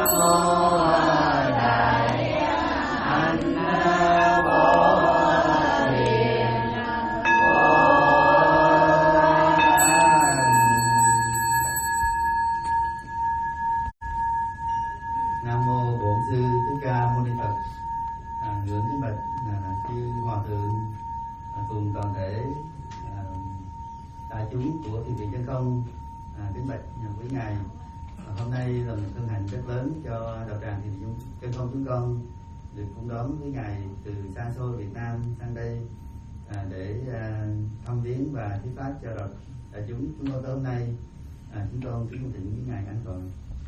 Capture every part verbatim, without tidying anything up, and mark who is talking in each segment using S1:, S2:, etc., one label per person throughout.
S1: được cũng đón với Ngài từ xa xôi Việt Nam sang đây à, để à, thăm viếng và thuyết pháp cho đại, đại chúng. Chúng tôi tối hôm nay à, chúng con kính cung thỉnh với Ngài an toàn.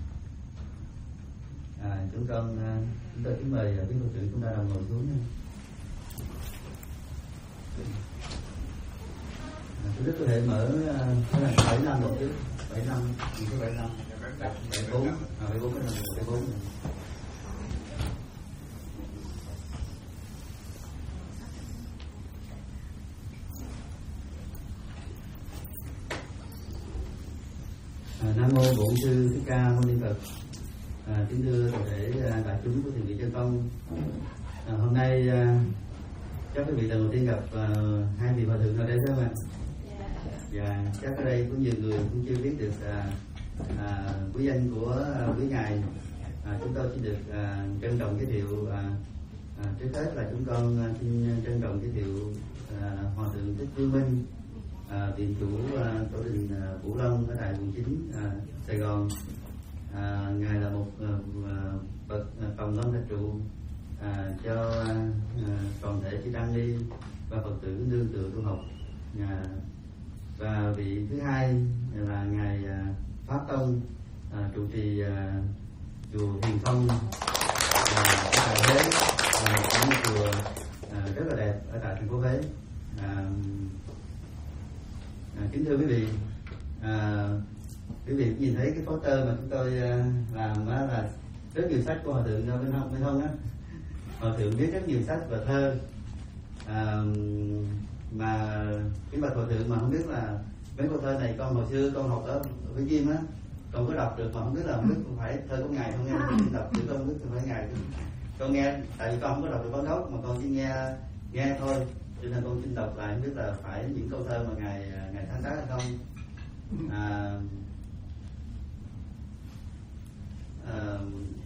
S1: À, chúng con à, chúng tôi kính mời quý Phật tử chúng ta đồng ngồi xuống. À, tôi rất có thể mở cái là bảy năm một chứ, bảy năm, chỉ có bảy năm, bảy bốn, à, bảy bốn cái là bảy bốn. Nam mô Bổn Sư Thích Ca Mâu Ni Phật. À, kính thưa toàn thể đại chúng của thiền viện Chân Không. À, hôm nay à, chắc quý vị lần đầu tiên gặp à, hai vị hòa thượng ở đây phải không ạ? Dạ, chắc ở đây có nhiều người cũng chưa biết được à, à, quý danh của à, quý ngài. À, chúng tôi chỉ được à, trân trọng giới thiệu. À, à, trước hết là chúng con à, xin trân trọng giới thiệu à, hòa thượng Thích Viên Minh. À, viện chủ à, tổ đình à, Vũ Long ở tại quận chín à, Sài Gòn. À, ngài là một à, bậc à, tổng lâm thạch trụ à, cho à, toàn thể chư tăng ni và Phật tử nương tựa tu học. À, và vị thứ hai là ngài à, Pháp Tông à, trụ trì à, chùa Hiền Phong à, ở tại Huế, à, một chùa à, rất là đẹp ở tại thành phố Huế. À, À, kính thưa quý vị, à, quý vị nhìn thấy cái poster mà chúng tôi à, làm á, là rất nhiều sách của hòa thượng bên hông bên hông á. Hòa thượng viết rất nhiều sách và thơ, à, mà cái bạch hòa thượng mà không biết là mấy câu thơ này con hồi xưa con học ở Vĩnh Kim á, con có đọc được mà không biết là không biết phải thơ của ngài không nghe, con đọc chứ con không biết phải ngài con nghe, tại vì con không có đọc được con đốc mà con chỉ nghe nghe thôi. Cho nên con xin đọc lại, không biết là phải những câu thơ mà ngài ngài sáng tác hay không. À, à,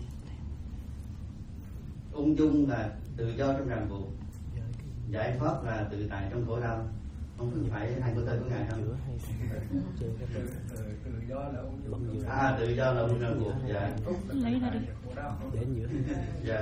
S1: ung dung là tự do trong ràng buộc, giải thoát là tự tại trong khổ đau. Không có phải hai câu thơ của ngài không? Tự do là ung dung. À, tự do là ung dung buộc. Dạ. Lấy ra đi. Để giữa. Dạ.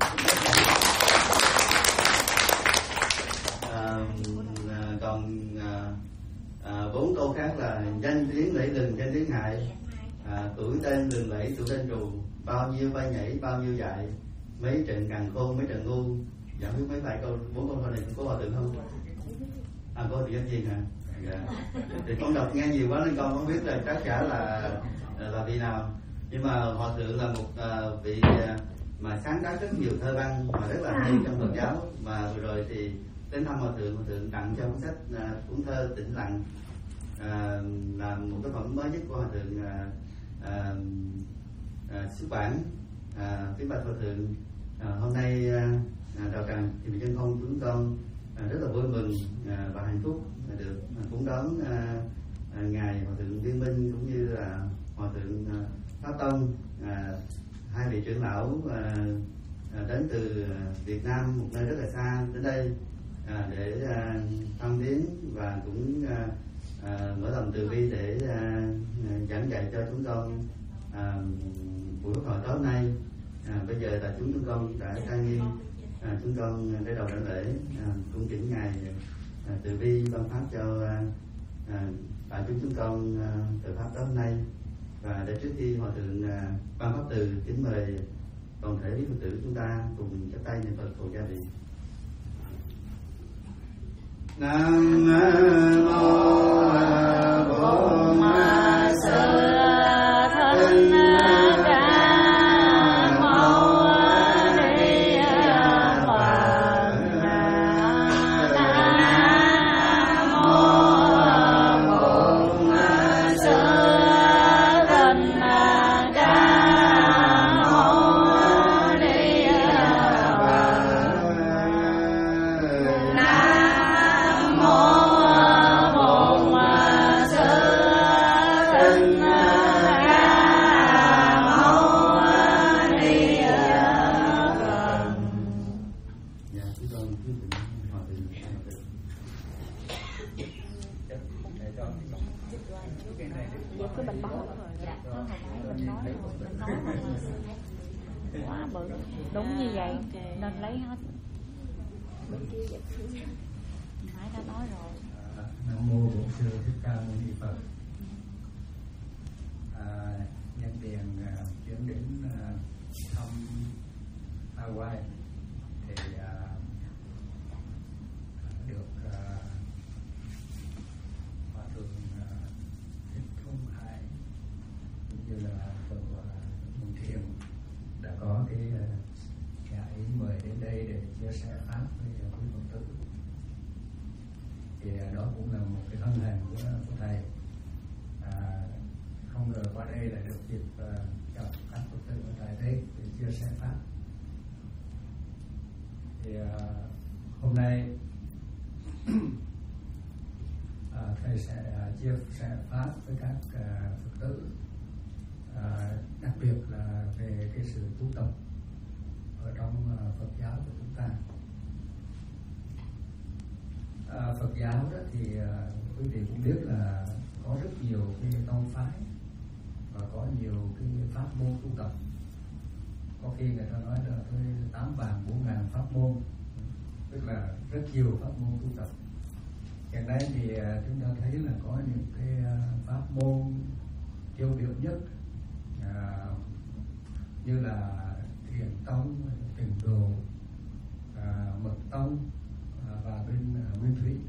S1: À, còn à, à, bốn câu khác là danh tiếng lẫy lừng danh tiếng hại, à, tuổi tên lừng lẫy tuổi tên trù, bao nhiêu bay nhảy bao nhiêu dại, mấy trận càng khôn mấy trận ngu. Dạ, biết mấy bài câu bốn câu thơ này có hòa thượng không? À, có thượng danh viên hả? Dạ. Thì con đọc nghe nhiều quá nên con không biết là tất cả là là vị nào, nhưng mà hòa thượng là một uh, vị uh, mà sáng tác rất nhiều thơ văn mà rất là hay trong Phật giáo. Mà vừa rồi thì đến thăm hòa thượng, hòa thượng tặng cho cuốn sách uh, cuốn thơ Tĩnh Lặng, uh, là một tác phẩm mới nhất của hòa thượng uh, uh, uh, xuất bản. Uh, kính bạch hòa thượng, uh, hôm nay uh, đạo tràng thì Chân Không chúng con uh, rất là vui mừng uh, và hạnh phúc uh, được uh, cũng đón uh, uh, ngài hòa thượng Viên Minh cũng như là hòa thượng uh, Pháp Tông, uh, hai vị trưởng lão uh, uh, đến từ uh, Việt Nam, một nơi rất là xa đến đây À, để à, thăm viếng và cũng à, à, mở lòng từ bi để à, giảng dạy cho chúng con à, buổi hội tối nay. À, bây giờ là chúng chúng con đã trang nghiêm, à, chúng con để đầu đảnh lễ à, cung kính ngài à, từ bi ban pháp cho à, à, đại chúng chúng con à, từ pháp tối hôm nay. Và để trước khi hòa thượng à, ban pháp từ, kính mời toàn thể quý Phật tử chúng ta cùng chắp tay niệm Phật cầu gia vị. Nam mô Bổn Sư Thích Ca Mâu Ni Phật. Nam mô Bổn Sư Thích Ca
S2: nói rồi, mình nói rồi quá bự, đúng như vậy nên lấy hết. Bên kia vậy nãy đã nói rồi.
S3: À, Nam mô Bổn Sư Thích Ca Mâu Ni Phật. À, nhân tiền à, chuyến đến à, thăm Hawaii thì à, được à, Hòa thượng à, Thích Thông Hải cũng như là Phật Mùng Thiền đã có cái à, giải mời đến đây để chia sẻ pháp với quý Phật tử. Thì đó cũng là một cái thân hành của, của thầy. À, không ngờ qua đây lại được dịp uh, gặp các Phật tử ở tại đây để chia sẻ pháp. Thì uh, hôm nay uh, thầy sẽ uh, chia sẻ pháp với các uh, Phật tử, uh, đặc biệt là về cái sự tu tập ở trong uh, Phật giáo của chúng ta. À, Phật giáo đó thì à, quý vị cũng biết là có rất nhiều cái tông phái và có nhiều cái pháp môn tu tập. Có khi người ta nói là tới tám vạn bốn ngàn pháp môn, tức là rất nhiều pháp môn tu tập. Hiện nay thì à, chúng ta thấy là có những cái à, pháp môn tiêu biểu nhất à, như là Thiền tông, Tịnh độ, à, Mật tông và bên uh, Nguyên Thủy.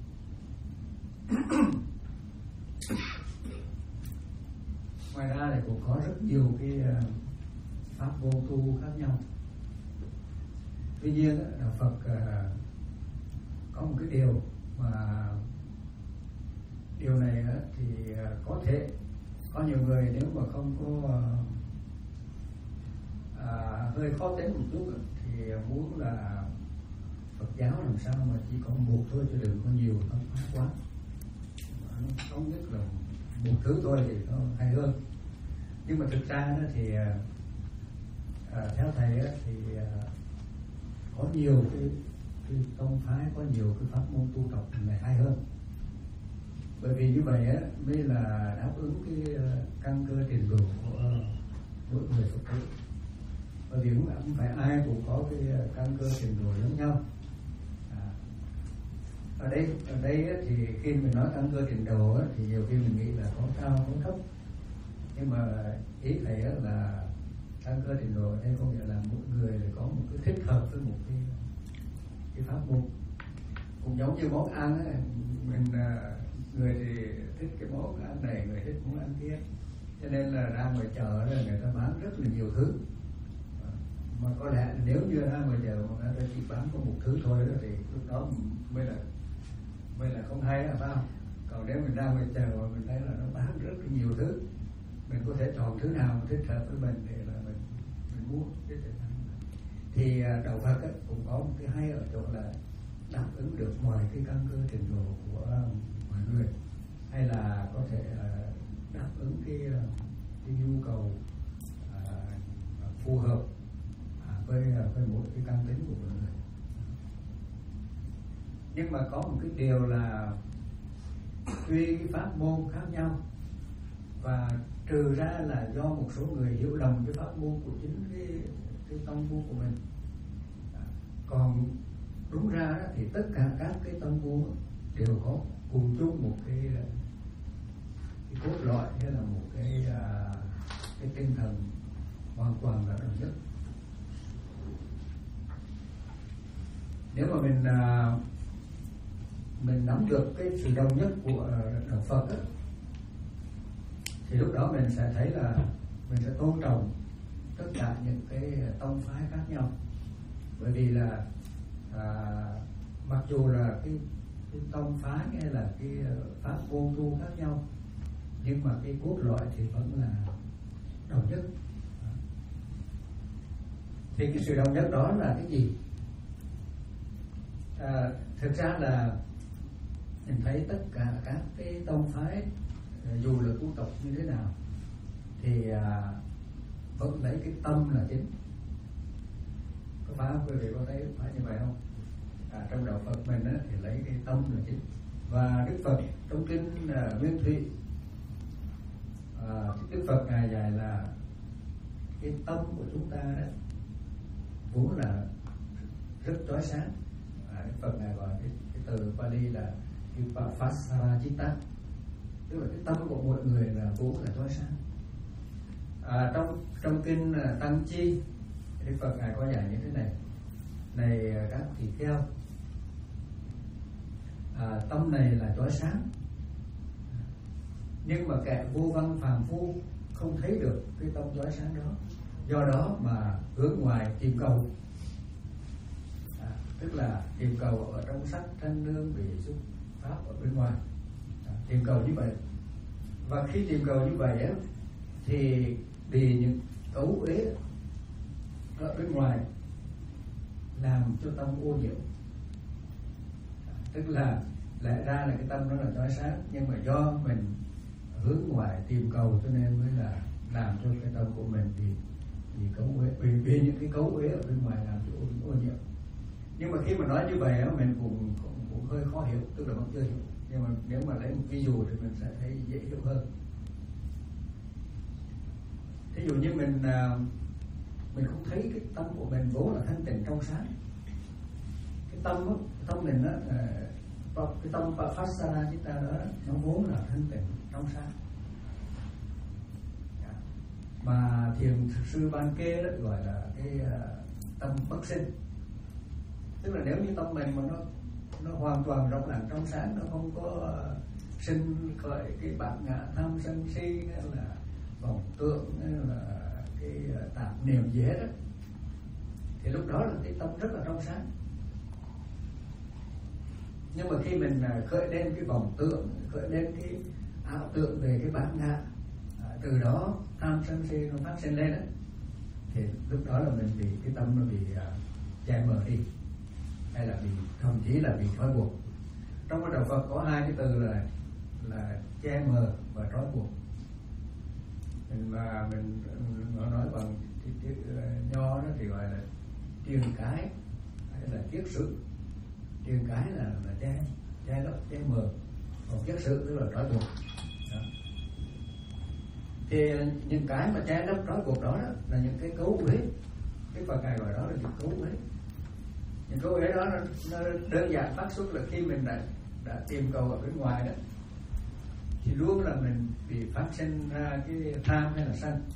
S3: Ngoài ra thì cũng có rất nhiều cái uh, pháp môn tu khác nhau. Tuy nhiên uh, đạo Phật uh, có một cái điều mà điều này uh, thì uh, có thể có nhiều người nếu mà không có uh, uh, hơi khó tính một chút thì muốn là Phật giáo làm sao mà chỉ có một thôi chứ đừng có nhiều không quá quá. Nó thống nhất là một thứ thôi thì nó hay hơn. Nhưng mà thực ra đó thì à, theo thầy đó, thì à, có nhiều cái, cái tông phái, có nhiều cái pháp môn tu tập này hay hơn. Bởi vì như vậy á, mới là đáp ứng cái uh, căn cơ trình độ của mỗi người Phật tử. Bởi vì không phải ai cũng có cái uh, căn cơ trình độ giống nhau. Ở đây, ở đây á, thì khi mình nói căn cơ trình độ á, thì nhiều khi mình nghĩ là có cao có thấp, nhưng mà ý thầy á, là căn cơ trình độ ở đây có nghĩa là một người lại có một cái thích hợp với một cái cái pháp môn. Cũng giống như món ăn á, mình người thì thích cái món ăn này, người thích món ăn kia, cho nên là ra ngoài chợ là người ta bán rất là nhiều thứ. Mà có lẽ nếu như ra ngoài chợ mà người ta chỉ bán có một thứ thôi đó thì lúc đó mới là mới là không hay là phải không? Còn nếu mình ra ngoài chợ mà mình thấy là nó bán rất là nhiều thứ, mình có thể chọn thứ nào mà thích hợp với mình để là mình mình mua. Thì đạo Phật ấy, cũng có một cái hay ở chỗ là đáp ứng được mọi cái căn cơ trình độ của mọi người, hay là có thể đáp ứng cái cái nhu cầu uh, phù hợp uh, với với mỗi cái căn tính của mọi người. Nhưng mà có một cái điều là tuy cái pháp môn khác nhau, và trừ ra là do một số người hiểu lầm cái pháp môn của chính cái, cái tông môn của mình. Còn đúng ra đó, thì tất cả các cái tông môn đều có cùng chung một cái, cái cốt lõi, hay là một cái cái tinh thần hoàn toàn là đồng nhất. Nếu mà mình mình nắm được cái sự đồng nhất của đạo Phật ấy, thì lúc đó mình sẽ thấy là mình sẽ tôn trọng tất cả những cái tông phái khác nhau. Bởi vì là à, mặc dù là cái, cái tông phái hay là cái pháp môn tu khác nhau, nhưng mà cái cốt lõi thì vẫn là đồng nhất. Thì cái sự đồng nhất đó là cái gì? À, thực ra là mình thấy tất cả các cái tông phái dù là tu tập như thế nào thì à, vẫn lấy cái tâm là chính. Có phải không quý vị, có thấy phải như vậy không? À, trong đạo Phật mình á, thì lấy cái tâm là chính. Và Đức Phật trong kinh uh, Nguyên Thủy à, Đức Phật ngài dạy là cái tâm của chúng ta đó vốn là rất chói sáng. à, Đức Phật ngài gọi cái, cái từ Pali là Vipasaracitta, tức là cái tâm của mỗi người là vốn là chói sáng. à, trong trong kinh uh, Tăng Chi, Đức Phật ngài có dạy như thế này: này các tỳ kheo, à, tâm này là chói sáng, nhưng mà kẻ vô văn phàm phu không thấy được cái tâm chói sáng đó, do đó mà hướng ngoài tìm cầu. à, tức là tìm cầu ở trong sắc thanh nương vị xúc pháp ở bên ngoài, à, tìm cầu như vậy. Và khi tìm cầu như vậy á, thì bị những cấu uế ở bên ngoài làm cho tâm ô nhiễm. à, tức là lẽ ra là cái tâm đó là chói sáng, nhưng mà do mình hướng ngoài tìm cầu cho nên mới là làm cho cái tâm của mình bị bị cấu uế, bị, bị những cái cấu uế ở bên ngoài làm cho ô, ô nhiễm. Nhưng mà khi mà nói như vậy á, mình cũng, cũng cũng hơi khó hiểu, tức là vẫn chưa hiểu. Nhưng mà nếu mà lấy một ví dụ thì mình sẽ thấy dễ hiểu hơn. Ví dụ như mình mình không thấy cái tâm của mình vốn là thanh tịnh trong sáng. Cái tâm đó, tâm mình đó, cái tâm phát ra chúng ta đó, nó vốn là thanh tịnh trong sáng. Mà thiền sư Ban Kê đó gọi là cái uh, tâm bất sinh. Tức là nếu như tâm mình mà nó nó hoàn toàn rộng lặng trong sáng, nó không có uh, sinh khởi cái bản ngã tham sân si hay là vọng tượng hay là cái uh, tạp niệm gì hết đó, thì lúc đó là cái tâm rất là trong sáng. Nhưng mà khi mình uh, khởi lên cái vọng tượng, khởi lên cái ảo tượng về cái bản ngã, uh, từ đó tham sân si nó phát sinh lên đó, thì lúc đó là mình bị cái tâm nó bị uh, che mờ đi, hay là bị thậm chí là bị trói buộc. Trong cái đạo Phật có hai cái từ là là che mờ và trói buộc. Mình mà mình nó nói bằng cái, cái, cái nho đó thì gọi là truyền cái hay là kiết sự. Truyền cái là là che che lấp che mờ, còn kiết sự tức là trói buộc. Đó. Thì những cái mà che lấp trói buộc đó, đó là những cái cấu uế. Cái Phật ngài gọi đó là những cấu uế. Những cấu uế đó nó, nó đơn giản phát xuất là khi mình đã đã tìm cầu ở bên ngoài đó, thì luôn là mình bị phát sinh ra cái tham hay là sân.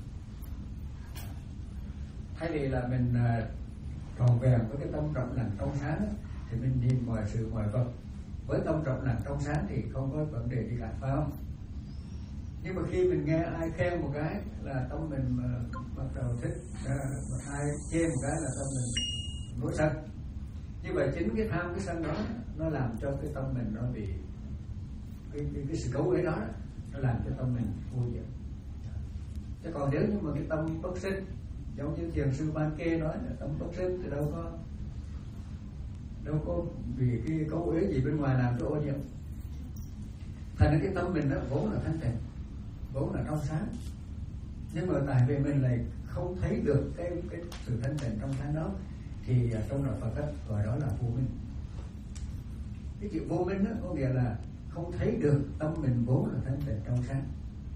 S3: Thay vì là mình tròn vẹn với cái tâm trọng lặng trong sáng đó, thì mình nhìn mọi sự mọi vật với tâm trọng lặng trong sáng thì không có vấn đề gì cả, phải không? Nhưng mà khi mình nghe ai khen một cái là tâm mình bắt đầu thích, à, ai chê một cái là tâm mình nổi sân. Như vậy chính cái tham cái sân đó nó làm cho cái tâm mình nó bị cái, cái, cái sự cấu uế đó, nó làm cho tâm mình vô nhiễm. Chứ còn nếu như mà cái tâm bất sinh, giống như thiền sư Ban Kê nói là tâm bất sinh thì đâu có đâu có vì cái cấu uế gì bên ngoài làm cho ô nhiễm. Thành ra cái tâm mình nó vốn là thanh tịnh, vốn là trong sáng, nhưng mà tại vì mình lại không thấy được cái cái sự thanh tịnh trong sáng đó, thì trong đạo Phật gọi đó là vô minh. Cái chữ vô minh đó có nghĩa là không thấy được tâm mình vốn là thanh tịnh trong sáng.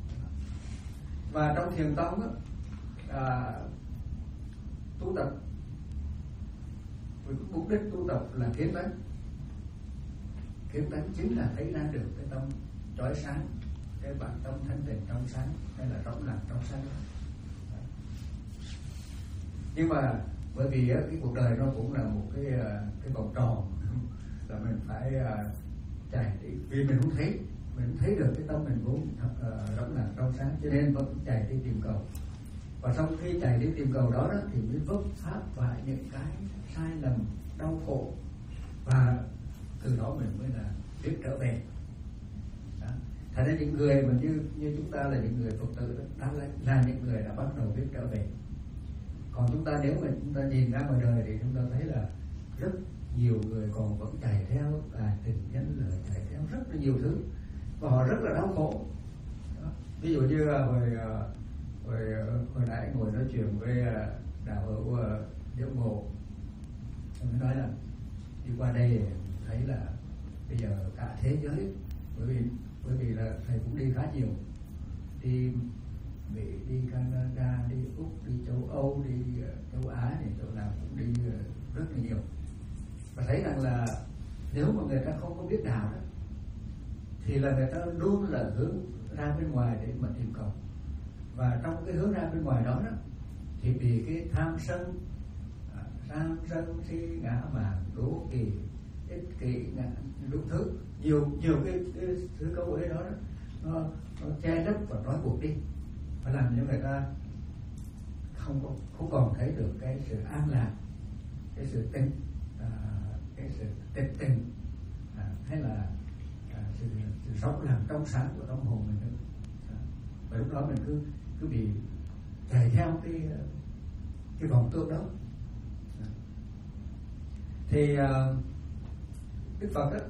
S3: Và trong thiền tông đó, à, tu tập với mục đích tu tập là kiến tánh. Kiến tánh chính là thấy ra được cái tâm chói sáng, cái bản tâm thanh tịnh trong sáng hay là rộng lặng trong sáng. Nhưng mà bởi vì cái cuộc đời nó cũng là một cái cái vòng tròn, là mình phải chạy đi, vì mình không thấy mình không thấy được cái tâm mình vốn rộng lặng trong sáng, cho nên vẫn chạy đi tìm cầu. Và sau khi chạy đi tìm cầu đó, đó thì mới vấp pháp phải những cái sai lầm đau khổ, và từ đó mình mới là biết trở về. Đó. Thành ra những người mà như như chúng ta là những người Phật tử đó, đó là, là những người đã bắt đầu biết trở về. Còn chúng ta nếu mà chúng ta nhìn ra ngoài đời thì chúng ta thấy là rất nhiều người còn vẫn chạy theo à, tình nhân lợi, chạy theo rất là nhiều thứ, và họ rất là đau khổ. Đó. Ví dụ như là hồi hồi hồi nãy ngồi nói chuyện với đạo hữu Điệu Ngộ, tôi nói là đi qua đây thấy là bây giờ cả thế giới, bởi vì bởi vì là thầy cũng đi khá nhiều, đi Mỹ, đi Canada, đi Úc, đi châu Âu, đi châu Á, thì chỗ nào cũng đi rất là nhiều. Và thấy rằng là nếu mà người ta không có biết đạo đó, thì là người ta luôn là hướng ra bên ngoài để mà tìm cầu. Và trong cái hướng ra bên ngoài đó, đó thì vì cái tham sân, tham sân si ngã mạn đố kỵ, ích kỷ, ngã đủ thứ, nhiều nhiều cái, cái thứ câu ấy đó, đó nó, nó che lấp và trói buộc đi, và làm cho người ta không có không còn thấy được cái sự an lạc, cái sự tĩnh, à, cái sự tịch tình, à, hay là à, sự, sự sống làm trong sáng của tâm hồn mình nữa. À, và lúc đó mình cứ cứ bị chạy theo cái cái vòng tượng đó. À. Thì uh, Đức Phật đó,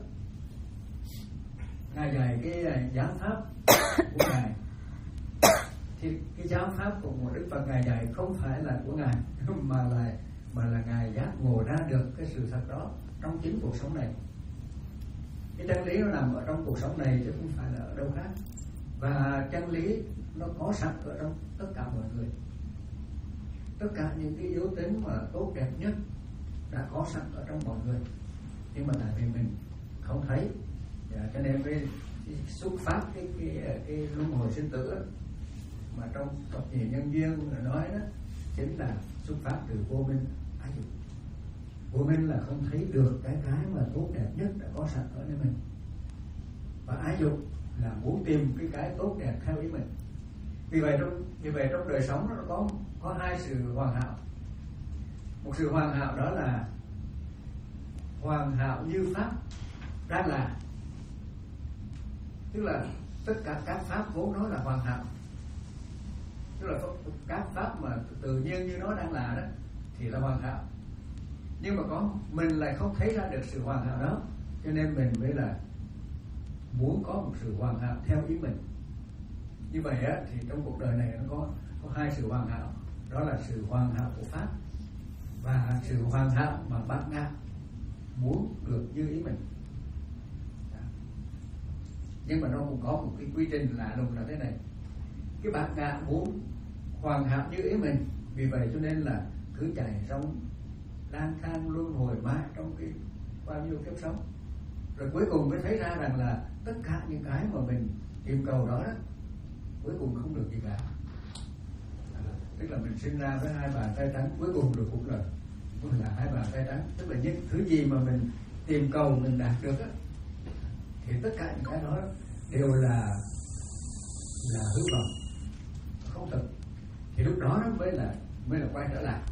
S3: Ngài dạy cái giáo pháp của Ngài, thì cái giáo pháp của một Đức Phật Ngài dạy không phải là của Ngài, mà là mà là Ngài giác ngộ ra được cái sự thật đó trong chính cuộc sống này. Cái chân lý nó nằm ở trong cuộc sống này chứ không phải là ở đâu khác. Và chân lý nó có sẵn ở trong tất cả mọi người. Tất cả những cái yếu tính mà tốt đẹp nhất đã có sẵn ở trong mọi người, nhưng mà tại vì mình không thấy, dạ, cho nên mới xuất phát cái cái cái luân hồi sinh tử đó, mà trong thập nhị nhân duyên nói đó chính là xuất phát từ vô minh ái dục. Vô minh là không thấy được cái cái mà tốt đẹp nhất đã có sẵn ở nơi mình, và ái dục là muốn tìm cái cái tốt đẹp theo ý mình. Vì vậy trong vì vậy trong đời sống nó có có hai sự hoàn hảo. Một sự hoàn hảo đó là hoàn hảo như pháp đang là, tức là tất cả các pháp vốn nó là hoàn hảo, tức là các pháp mà tự nhiên như nó đang là đó thì là hoàn hảo. Nhưng mà có mình lại không thấy ra được sự hoàn hảo đó, cho nên mình mới là muốn có một sự hoàn hảo theo ý mình. Như vậy á, thì trong cuộc đời này nó có có hai sự hoàn hảo, đó là sự hoàn hảo của pháp và sự hoàn hảo mà bát ngát muốn được như ý mình. Nhưng mà nó cũng có một cái quy trình lạ lùng là thế này: cái bát ngát muốn hoàn hảo như ý mình, vì vậy cho nên là cứ chạy trong lang thang luân hồi mãi trong cái bao nhiêu kiếp sống, rồi cuối cùng mới thấy ra rằng là tất cả những cái mà mình tìm cầu đó, đó cuối cùng không được gì cả. À, tức là mình sinh ra với hai bàn tay trắng, cuối cùng được cũng là cũng là hai bàn tay trắng. Tức là những thứ gì mà mình tìm cầu mình đạt được á, thì tất cả những cái đó đều là là hư vọng, không thực. Thì lúc đó nó mới là mới là quay trở lại.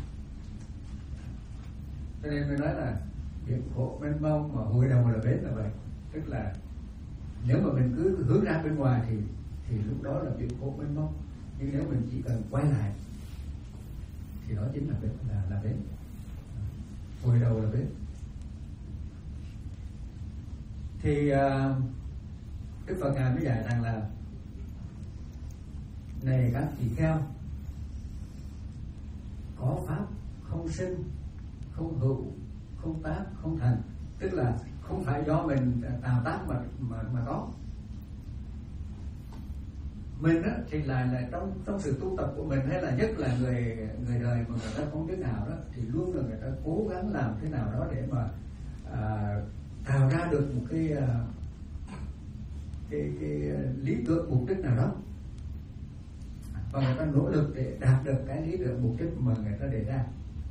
S3: Cho nên mới nói là biển khổ mênh mông mà hồi đầu là bến là vậy. Tức là nếu mà mình cứ hướng ra bên ngoài thì thì lúc đó là biển khổ mênh mông, nhưng nếu mình chỉ cần quay lại thì đó chính là bến, là là bến, hồi đầu là bến. Thì uh, Đức Phật Ngài mới dạy rằng là này các tỳ kheo, có pháp không sinh, không hữu, không tác, không thành. Tức là không phải do mình tạo tác mà mà mà có. Mình á, thì là là trong trong sự tu tập của mình, hay là nhất là người người đời mà người ta không biết nào đó, thì luôn là người ta cố gắng làm thế nào đó để mà à, tạo ra được một cái à, cái cái lý tưởng mục đích nào đó, và người ta nỗ lực để đạt được cái lý tưởng mục đích mà người ta đề ra.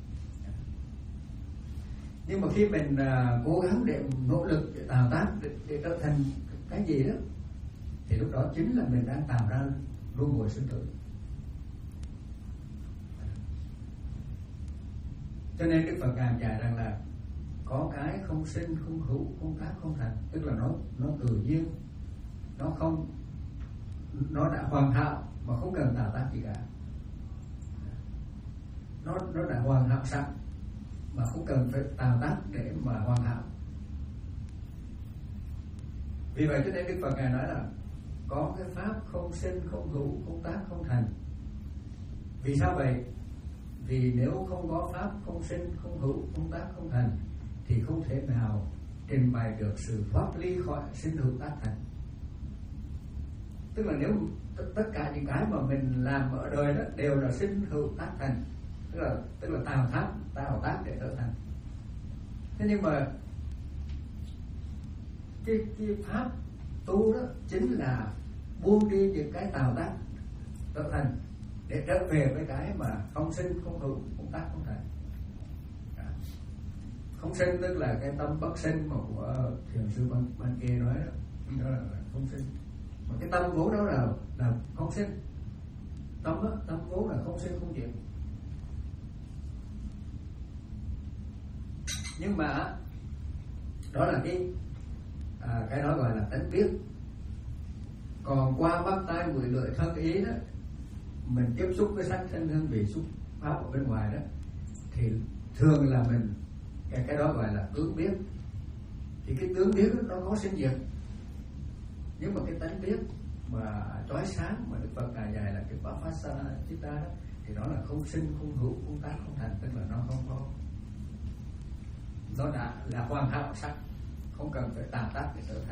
S3: Nhưng mà khi mình à, cố gắng để nỗ lực để tạo tác để, để trở thành cái gì đó, thì lúc đó chính là mình đang tạo ra luân hồi sinh tử. Cho nên Đức Phật Ngài dạy rằng là có cái không sinh, không hữu, không tác, không thành. Tức là nó nó tự nhiên, nó không, nó đã hoàn hảo mà không cần tạo tác gì cả. Nó nó đã hoàn hảo sẵn mà không cần phải tạo tác để mà hoàn hảo. Vì vậy cho nên Đức Phật Ngài nói là có cái pháp không sinh, không hữu, không tác, không thành. Vì sao vậy? Vì nếu không có pháp không sinh, không hữu, không tác, không thành thì không thể nào trình bày được sự thoát ly khỏi sinh hữu tác thành. tức là nếu t- tất cả những cái mà mình làm ở đời đó đều là sinh hữu tác thành, tức là tức là tạo tác tạo tác để trở thành. Thế nhưng mà cái cái pháp tu đó chính là buông đi những cái tạo tác trở thành để trở về với cái mà không sinh không hữu không tác không thành. Không sinh tức là cái tâm bất sinh mà của thiền sư Ban, Ban Kê nói đó, đó là không sinh. Mà cái tâm vốn đó là là không sinh. Tâm đó, tâm vốn là không sinh không diệt. Nhưng mà đó là cái à, cái đó gọi là tánh biết. Còn qua mắt tai mũi lưỡi thân ý đó, mình tiếp xúc với sắc thanh hương vị xúc pháp ở bên ngoài đó, thì thường là mình cái cái đó gọi là tướng biết. Thì cái tướng biết đó, nó có sinh diệt, nhưng mà cái tánh biết mà chói sáng mà Đức Phật ngài dạy là cái Bhavasa Chitta đó, thì nó là không sinh không hữu không tác không thành, tức là nó không có, nó đã là hoàn hảo sắc, không cần phải tạo tác để trở thành.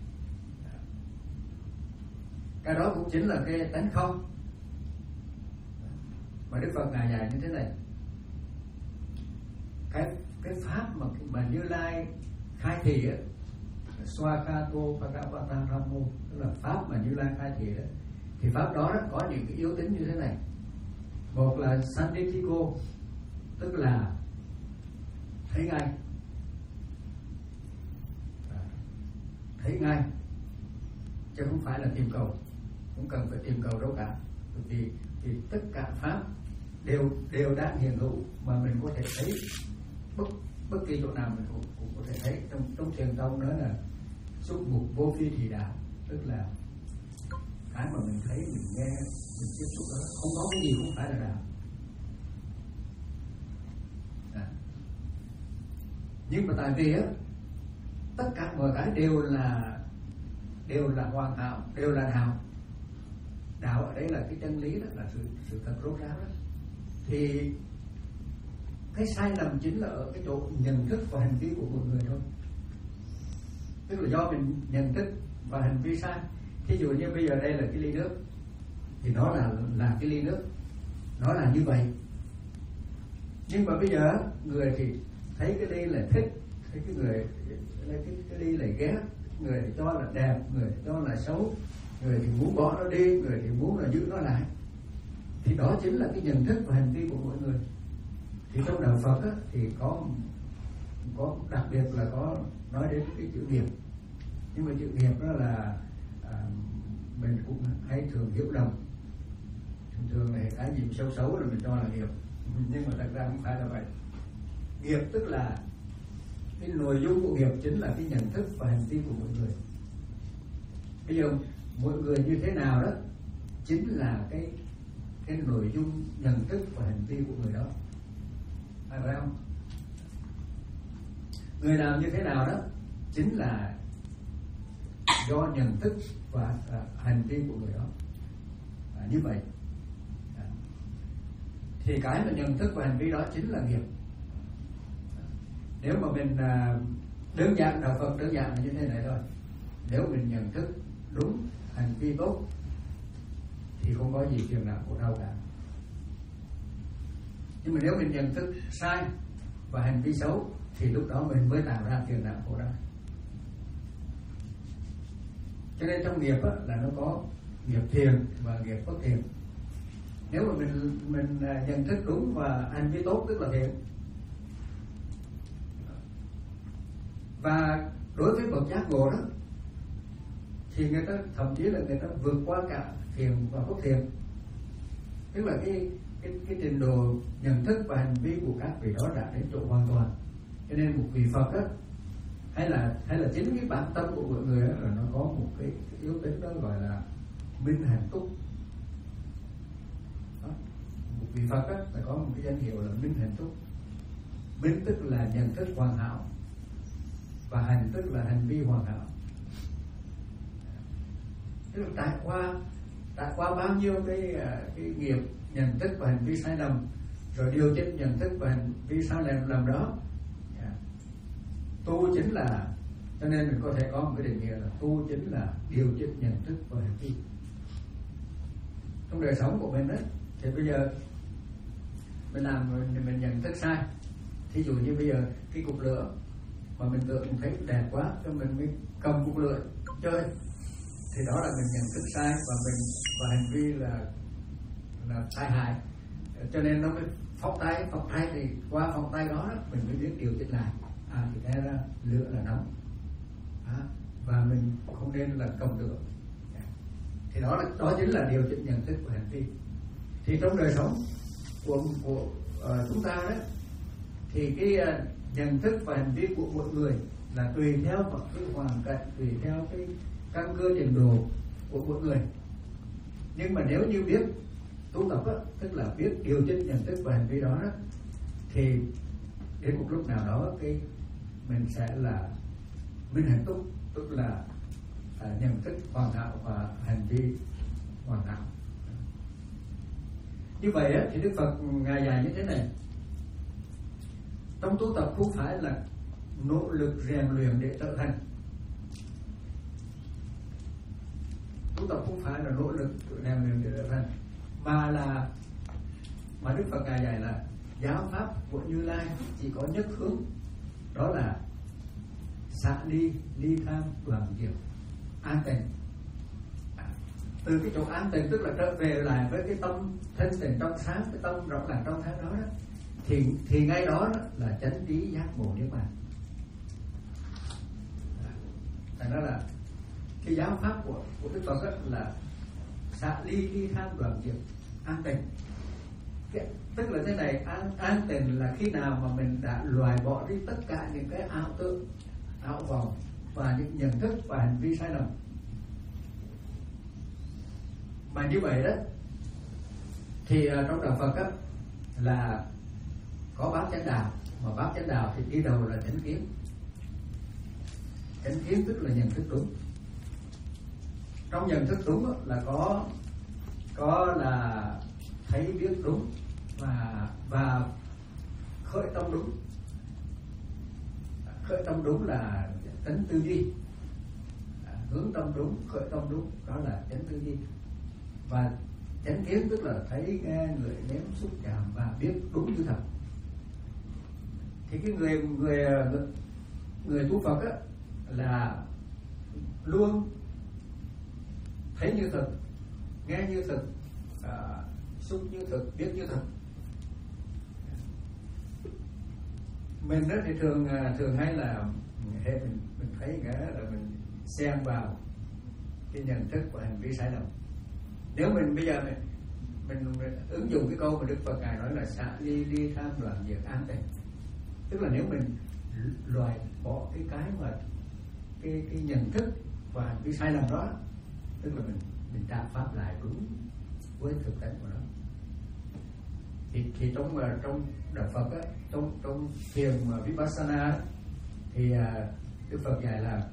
S3: Cái đó cũng chính là cái tánh không mà Đức Phật ngài dạy như thế này. Cái cái pháp mà mà Như Lai khai thị á, Swakato Bhagavata Ramo, tức là pháp mà Như Lai khai thị đó, thì pháp đó, đó có những cái yếu tính như thế này. Một là Sanditiko, tức là thấy ngay, thấy ngay, chứ không phải là tìm cầu, không cần phải tìm cầu đâu cả, vì vì tất cả pháp đều đều đang hiện hữu mà mình có thể thấy bất bất kỳ chỗ nào mình cũng, cũng có thể thấy. Trong trong thiền tông nói là xúc mục vô phi thì đạo, tức là cái mà mình thấy, mình nghe, mình tiếp xúc đó, không có cái gì không phải là đạo. À. Nhưng mà tại vì á, tất cả mọi cái đều là đều là hoàn hảo, đều là đạo. Đạo ở đây là cái chân lý đó, là sự sự thật rốt ráo đó. Thì cái sai lầm chính là ở cái chỗ nhận thức và hành vi của một người thôi. Tức là do mình nhận thức và hành vi sai. Thí dụ như bây giờ đây là cái ly nước, thì nó là là cái ly nước, nó là như vậy. Nhưng mà bây giờ người thì thấy cái ly là thích, thấy cái người cái, cái ly là ghét, người thì cho là đẹp, người thì cho là xấu, người thì muốn bỏ nó đi, người thì muốn là giữ nó lại. Thì đó chính là cái nhận thức và hành vi của mỗi người. Thì trong đạo Phật á, thì có có đặc biệt là có nói đến cái chữ nghiệp. Nhưng mà chữ nghiệp đó là à, mình cũng hay thường hiểu lầm. Thường thường là cái gì xấu xấu là mình cho là nghiệp, nhưng mà thật ra không phải là vậy. Nghiệp tức là cái nội dung của nghiệp chính là cái nhận thức và hành vi của mỗi người. Bây giờ mỗi người như thế nào đó chính là cái cái nội dung nhận thức và hành vi của người đó, phải phải không? Người nào như thế nào đó chính là do nhận thức và à, hành vi của người đó. À, như vậy à. Thì cái mà nhận thức và hành vi đó chính là nghiệp. À, nếu mà mình à, đơn giản, đạo Phật đơn giản là như thế này thôi. Nếu mình nhận thức đúng, hành vi tốt thì không có gì phiền não khổ đau cả. Nhưng mà nếu mình nhận thức sai và hành vi xấu thì lúc đó mình mới tạo ra phiền não khổ đau. Cho nên trong nghiệp á, là nó có nghiệp thiền và nghiệp bất thiền. Nếu mà mình mình nhận thức đúng và hành vi tốt tức là thiện. Và đối với bậc giác ngộ đó thì người ta thậm chí là người ta vượt qua cả thiền và bất thiền. Tức là cái cái cái trình độ nhận thức và hành vi của các vị đó đã đến chỗ hoàn toàn. Cho nên một vị Phật đó, hay là hay là chính cái bản tâm của mọi người đó, là nó có một cái, cái yếu tính đó gọi là minh hạnh túc. Đó. Một vị Phật đó phải có một cái danh hiệu là minh hạnh túc. Minh tức là nhận thức hoàn hảo và hành tức là hành vi hoàn hảo. Tức là trải qua trải qua bao nhiêu cái cái nghiệp nhận thức và hành vi sai lầm, rồi điều chỉnh nhận thức và hành vi sai lầm làm đó. Yeah. Tu chính là, cho nên mình có thể có một cái định nghĩa là tu chính là điều chỉnh nhận thức và hành vi. trong đời sống của mình đó, thì bây giờ mình làm mình, mình nhận thức sai. Thí dụ như bây giờ cái cục lửa mà mình tưởng thấy đẹp quá, cho mình mới cầm cục lửa chơi, thì đó là mình nhận thức sai và mình và hành vi là là tai hại. Cho nên nó mới phóng tay, phóng tay thì qua phóng tay đó, đó mình mới biết điều chỉnh lại. À thì thế ra lửa là nóng, à, và mình không nên là cầm lửa. Thì đó là đó chính là điều chỉnh nhận thức của hành vi. Thì trong đời sống của của uh, chúng ta đó, thì cái uh, nhận thức và hành vi của mỗi người là tùy theo cái hoàn cảnh, tùy theo cái căn cơ trình độ của mỗi người. Nhưng mà nếu như biết tu tập á, tức là biết điều chỉnh nhận thức và hành vi đó, đó thì đến một lúc nào đó cái mình sẽ là minh hạnh túc, tức là à, nhận thức hoàn hảo và hành vi hoàn hảo. Như vậy á, thì Đức Phật ngài dạy như thế này: trong tu tập không phải là nỗ lực rèn luyện để trở thành, tu tập không phải là nỗ lực rèn luyện để trở thành, mà là mà Đức Phật ngài dạy là giáo pháp của Như Lai chỉ có nhất hướng, đó là xả ly, ly tham, đoạn diệt, an tịnh. Từ cái chỗ an tịnh tức là trở về lại với cái tâm thanh tịnh trong sáng, cái tâm rộng rãi trong sáng đó, đó thì thì ngay đó, đó là chánh trí giác ngộ niết bàn. Thành ra là cái giáo pháp của của Đức Phật là xả ly, ly tham, đoạn diệt, an tịnh. Cái, tức là thế này, an an tịnh là khi nào mà mình đã loại bỏ đi tất cả những cái ảo tưởng, ảo vọng và những nhận thức và hành vi sai lầm. Mà như vậy đó thì uh, trong đạo Phật á, là có bát chánh đạo, mà bát chánh đạo thì đi đầu là chánh kiến. Chánh kiến tức là nhận thức đúng. Trong nhận thức đúng á, là có có là thấy biết đúng và và khởi tâm đúng. Khởi tâm đúng là chánh tư duy, hướng tâm đúng, khởi tâm đúng, đó là chánh tư duy. Và chánh kiến tức là thấy, nghe, ngửi, nếm, xúc, chạm và biết đúng như thật. Thì cái người người người tu Phật á, là luôn thấy như thật, nghe như thật, à, xúc như thật, biết như thật. Mình đó thì thường thường hay là hệ mình mình thấy cái là mình xen vào cái nhận thức và hành vi sai lầm. Nếu mình bây giờ mình, mình, mình ứng dụng cái câu mà Đức Phật ngài nói là xả ly, ly tham, đoạn diệt, an tịnh, tức là nếu mình loại bỏ cái cái mà cái cái nhận thức và hành vi sai lầm đó, tức là mình mình trả pháp lại đúng với thực tế của nó. Thì thì trong trong đạo Phật á, trong trong thiền mà Vipassana thì Đức Phật dạy là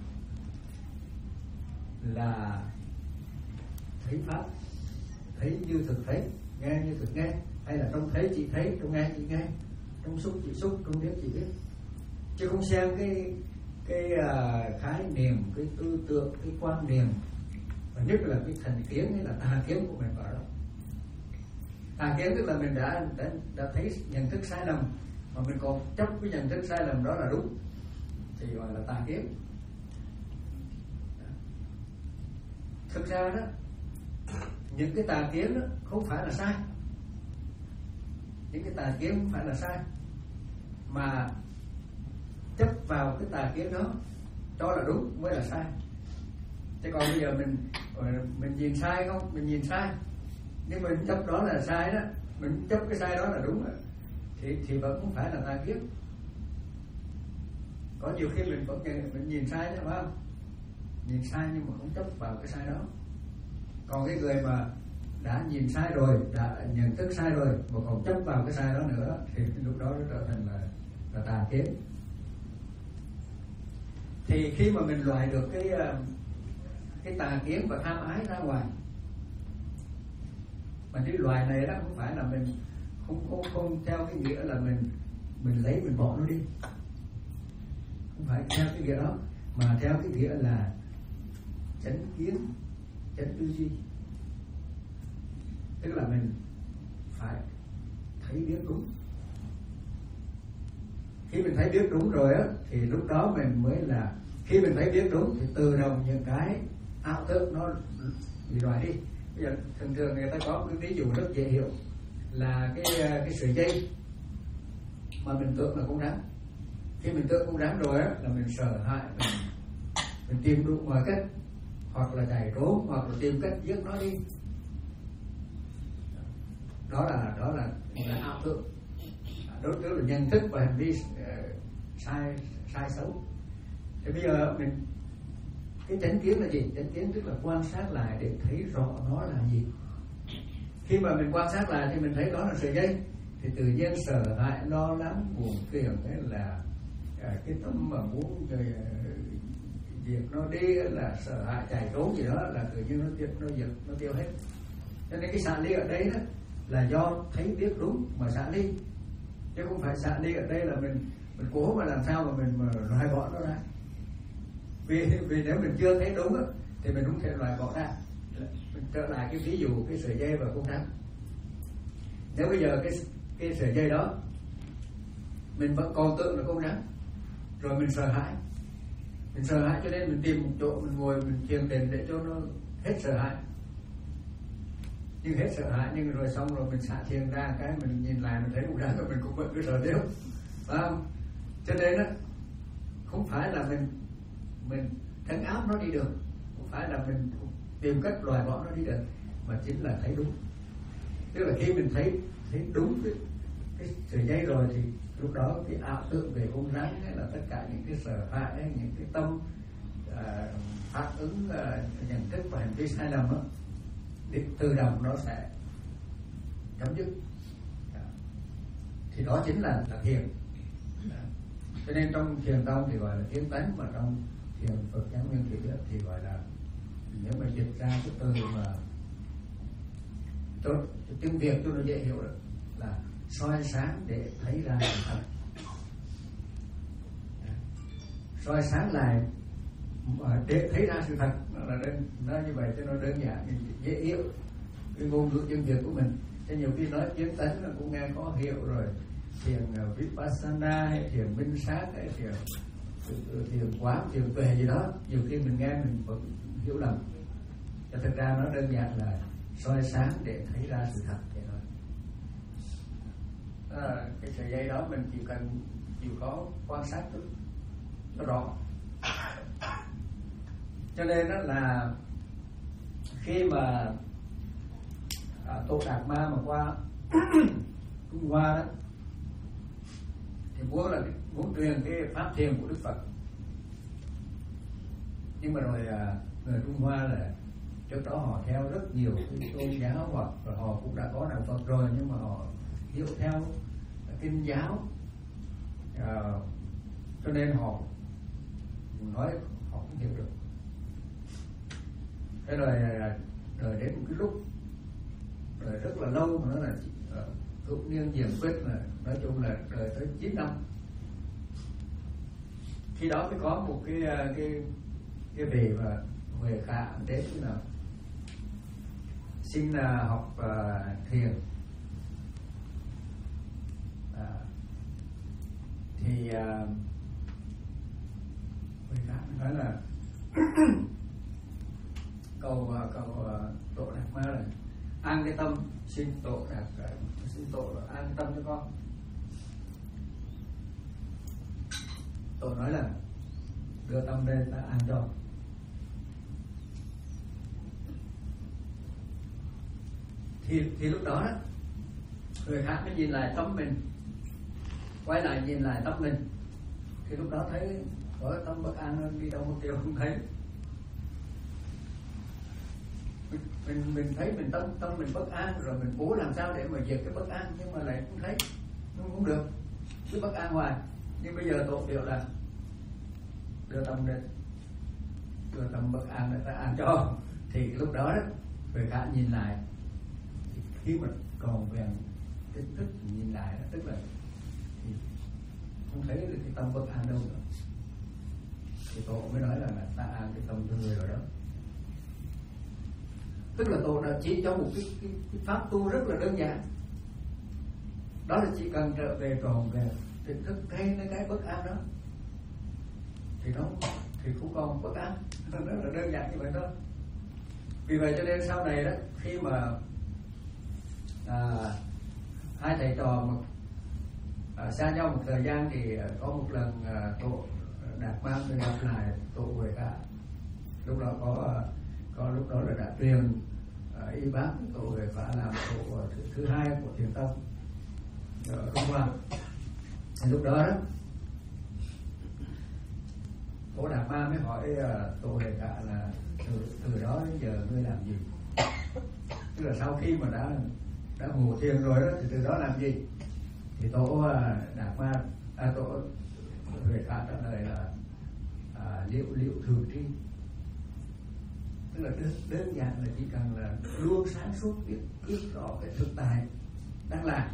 S3: là thấy pháp, thấy như thực thấy, nghe như thực nghe, hay là trong thấy chỉ thấy, trong nghe chỉ nghe, trong xúc chỉ xúc, trong biết chỉ biết, chứ không xem cái cái uh, khái niệm, cái tư tưởng, cái quan niệm, và nhất là cái thành kiến hay là tà kiến của mình vào đó. Tà kiến tức là mình đã đã đã thấy nhận thức sai lầm mà mình còn chấp cái nhận thức sai lầm đó là đúng, thì gọi là tà kiến. Thực ra đó, những cái tà kiến đó không phải là sai, những cái tà kiến không phải là sai, mà chấp vào cái tà kiến đó cho là đúng mới là sai. Thế còn bây giờ mình mình nhìn sai không, mình nhìn sai nhưng mình chấp đó là sai đó, mình chấp cái sai đó là đúng rồi, thì thì vẫn không phải là tà kiến. Có nhiều khi mình vẫn mình nhìn sai chứ, phải không? Nhìn sai nhưng mà không chấp vào cái sai đó. Còn cái người mà đã nhìn sai rồi, đã nhận thức sai rồi mà còn chấp vào cái sai đó nữa thì lúc đó nó trở thành là, là tà kiến. Thì khi mà mình loại được cái cái tà kiến và tham ái ra ngoài, mà cái loại này đó không phải là mình không không không theo cái nghĩa là mình mình lấy mình bỏ nó đi, không phải theo cái nghĩa đó, mà theo cái nghĩa là chánh kiến, chánh tư duy. tức là mình phải thấy biết đúng. Khi mình thấy biết đúng rồi á thì lúc đó mình mới là, khi mình thấy biết đúng thì tự động những cái ảo tưởng nó bị loại đi. Bây giờ thường thường người ta có cái ví dụ rất dễ hiểu là cái cái sợi dây mà mình tưởng là con rắn. Khi mình tưởng con rắn rồi á là mình sợ hãi, mình, mình tìm đủ mọi cách, hoặc là chạy trốn, hoặc là tìm cách giết nó đi. Đó là đó là, là ảo tưởng, đó là nhận thức và hành vi uh, sai sai xấu. Thì bây giờ mình, cái chánh kiến là gì? Chánh kiến tức là quan sát lại để thấy rõ nó là gì. Khi mà mình quan sát lại thì mình thấy đó là sợi dây, thì tự nhiên sợ hãi, lo lắng, buồn phiền, đấy là à, cái tâm mà muốn uh, diệt nó đi, là sợ hãi chạy trốn gì đó, là tự nhiên nó tiêu, nó diệt, nó tiêu hết. Cho nên cái xả ly ở đây đó là do thấy biết đúng mà xả ly, chứ không phải xả ly ở đây là mình mình cố mà làm sao mà mình mà loại bỏ nó ra. Vì vì nếu mình chưa thấy đúng đó, thì mình không thể loại bỏ ra. Mình trở lại cái ví dụ cái sợi dây và con rắn. Nếu bây giờ cái cái sợi dây đó mình vẫn còn tưởng là con rắn, rồi mình sợ hãi, mình sợ hãi cho nên mình tìm một chỗ mình ngồi mình thiền định để cho nó hết sợ hãi. Nhưng hết sợ hãi, nhưng rồi xong rồi mình xả thiền ra cái mình nhìn lại mình thấy con rắn rồi mình cũng vẫn cứ sợ tiếp, phải không? Cho nên đó không phải là mình mình trấn áp nó đi được, không phải là mình tìm cách loại bỏ nó đi được, mà chính là thấy đúng. Tức là khi mình thấy thấy đúng cái, cái sợi dây rồi thì lúc đó cái ảo tưởng về con rắn hay là tất cả những cái sợ hãi, những cái tâm à, phản ứng à, nhận thức và hành vi sai lầm đó, thì tự động nó sẽ chấm dứt. Thì đó chính là, là thiền. Cho nên trong thiền tông thì gọi là kiến tánh, mà trong thiền Phật giáo nguyên thủy thì gọi là, nếu mà dịch ra cái từ mà cho tiếng Việt cho nó dễ hiểu được là soi sáng để thấy ra sự thật. Soi sáng lại để thấy ra sự thật, nó là đơn, nó như vậy cho nó đơn giản, dễ yếu cái ngôn ngữ tiếng Việt của mình. Cho nhiều khi nói kiến tánh là cũng nghe khó hiểu rồi, thiền Vipassana hay thiền minh sát hay thiền thiền quán, thiền tuệ gì đó, nhiều khi mình nghe mình vẫn hiểu lầm. Cho thực ra nó đơn giản là soi sáng để thấy ra sự thật vậy thôi. À, cái sợi dây đó mình chỉ cần chịu khó quan sát thôi, nó rõ. Cho nên đó là khi mà à, Tô Đạt Ma mà qua Trung Hoa đó thì muốn là muốn truyền cái pháp thiền của Đức Phật, nhưng mà rồi à, người Trung Hoa là trước đó họ theo rất nhiều cái tôn giáo, hoặc họ cũng đã có đạo Phật rồi nhưng mà họ hiểu theo kinh giáo, à, cho nên họ nói họ không hiểu được. Thế rồi rồi đến một cái lúc rồi rất là lâu mà nó là thục niên diệm quyết, là nói chung là đời tới chín năm. Khi đó mới có một cái cái cái vị mà Huệ Khả đến là xin là học uh, thiền. À, thì uh, Huệ Khả nói là cầu cầu uh, Tổ Đạt Ma là an cái tâm, xin Tổ Đạt uh, xin Tổ là an cái tâm cho con. Tổ nói là đưa tâm lên ta an cho. Thì, thì lúc đó, đó người khác mới nhìn lại tâm mình, quay lại nhìn lại tâm mình, thì lúc đó thấy có tâm bất an đi đâu một tiêu không thấy. Mình, mình, mình thấy mình tâm tâm mình bất an, rồi mình cố làm sao để mà diệt cái bất an, nhưng mà lại không thấy, không, không được, cứ bất an hoài. Nhưng bây giờ Tổ biểu là đưa tâm lên, đưa tâm bất an để ta an cho. Thì lúc đó, đó người khác nhìn lại, khi mà còn vẹn cái thức nhìn lại đó, tức là thì không thấy được cái tâm bất an đâu nữa. Thì Tổ mới nói là ta an cái tâm cho người rồi đó. Tức là Tổ đã chỉ cho một cái, cái, cái pháp tu rất là đơn giản, đó là chỉ cần trở về tròn về tỉnh thức thay cái cái bất an đó thì nó thì không còn bất an. Rất là đơn giản như vậy thôi. Vì vậy cho nên sau này đó, khi mà à, hai thầy trò mà à, xa nhau một thời gian thì có một lần à, Tổ Đạt Ma người gặp lại Tổ Huệ Cả. Lúc đó có có lúc đó là đã truyền uh, y bác Tổ Huệ Cả làm tổ uh, thứ, thứ hai của Thiền Tông ở Trung Hoa. Thì lúc đó đó Tổ Đạt Ma mới hỏi uh, Tổ Huệ Cả là từ, từ đó đến giờ ngươi làm gì? Tức là sau khi mà đã đã ngủ thiền rồi đó thì từ đó làm gì? Thì Tổ uh, Đạt Ma à, Tổ Huệ Cả trả lời là à, liệu liệu thường tri. Tức là đơn, đơn giản là chỉ cần là luôn sáng suốt biết biết rõ cái thực tại đang làm,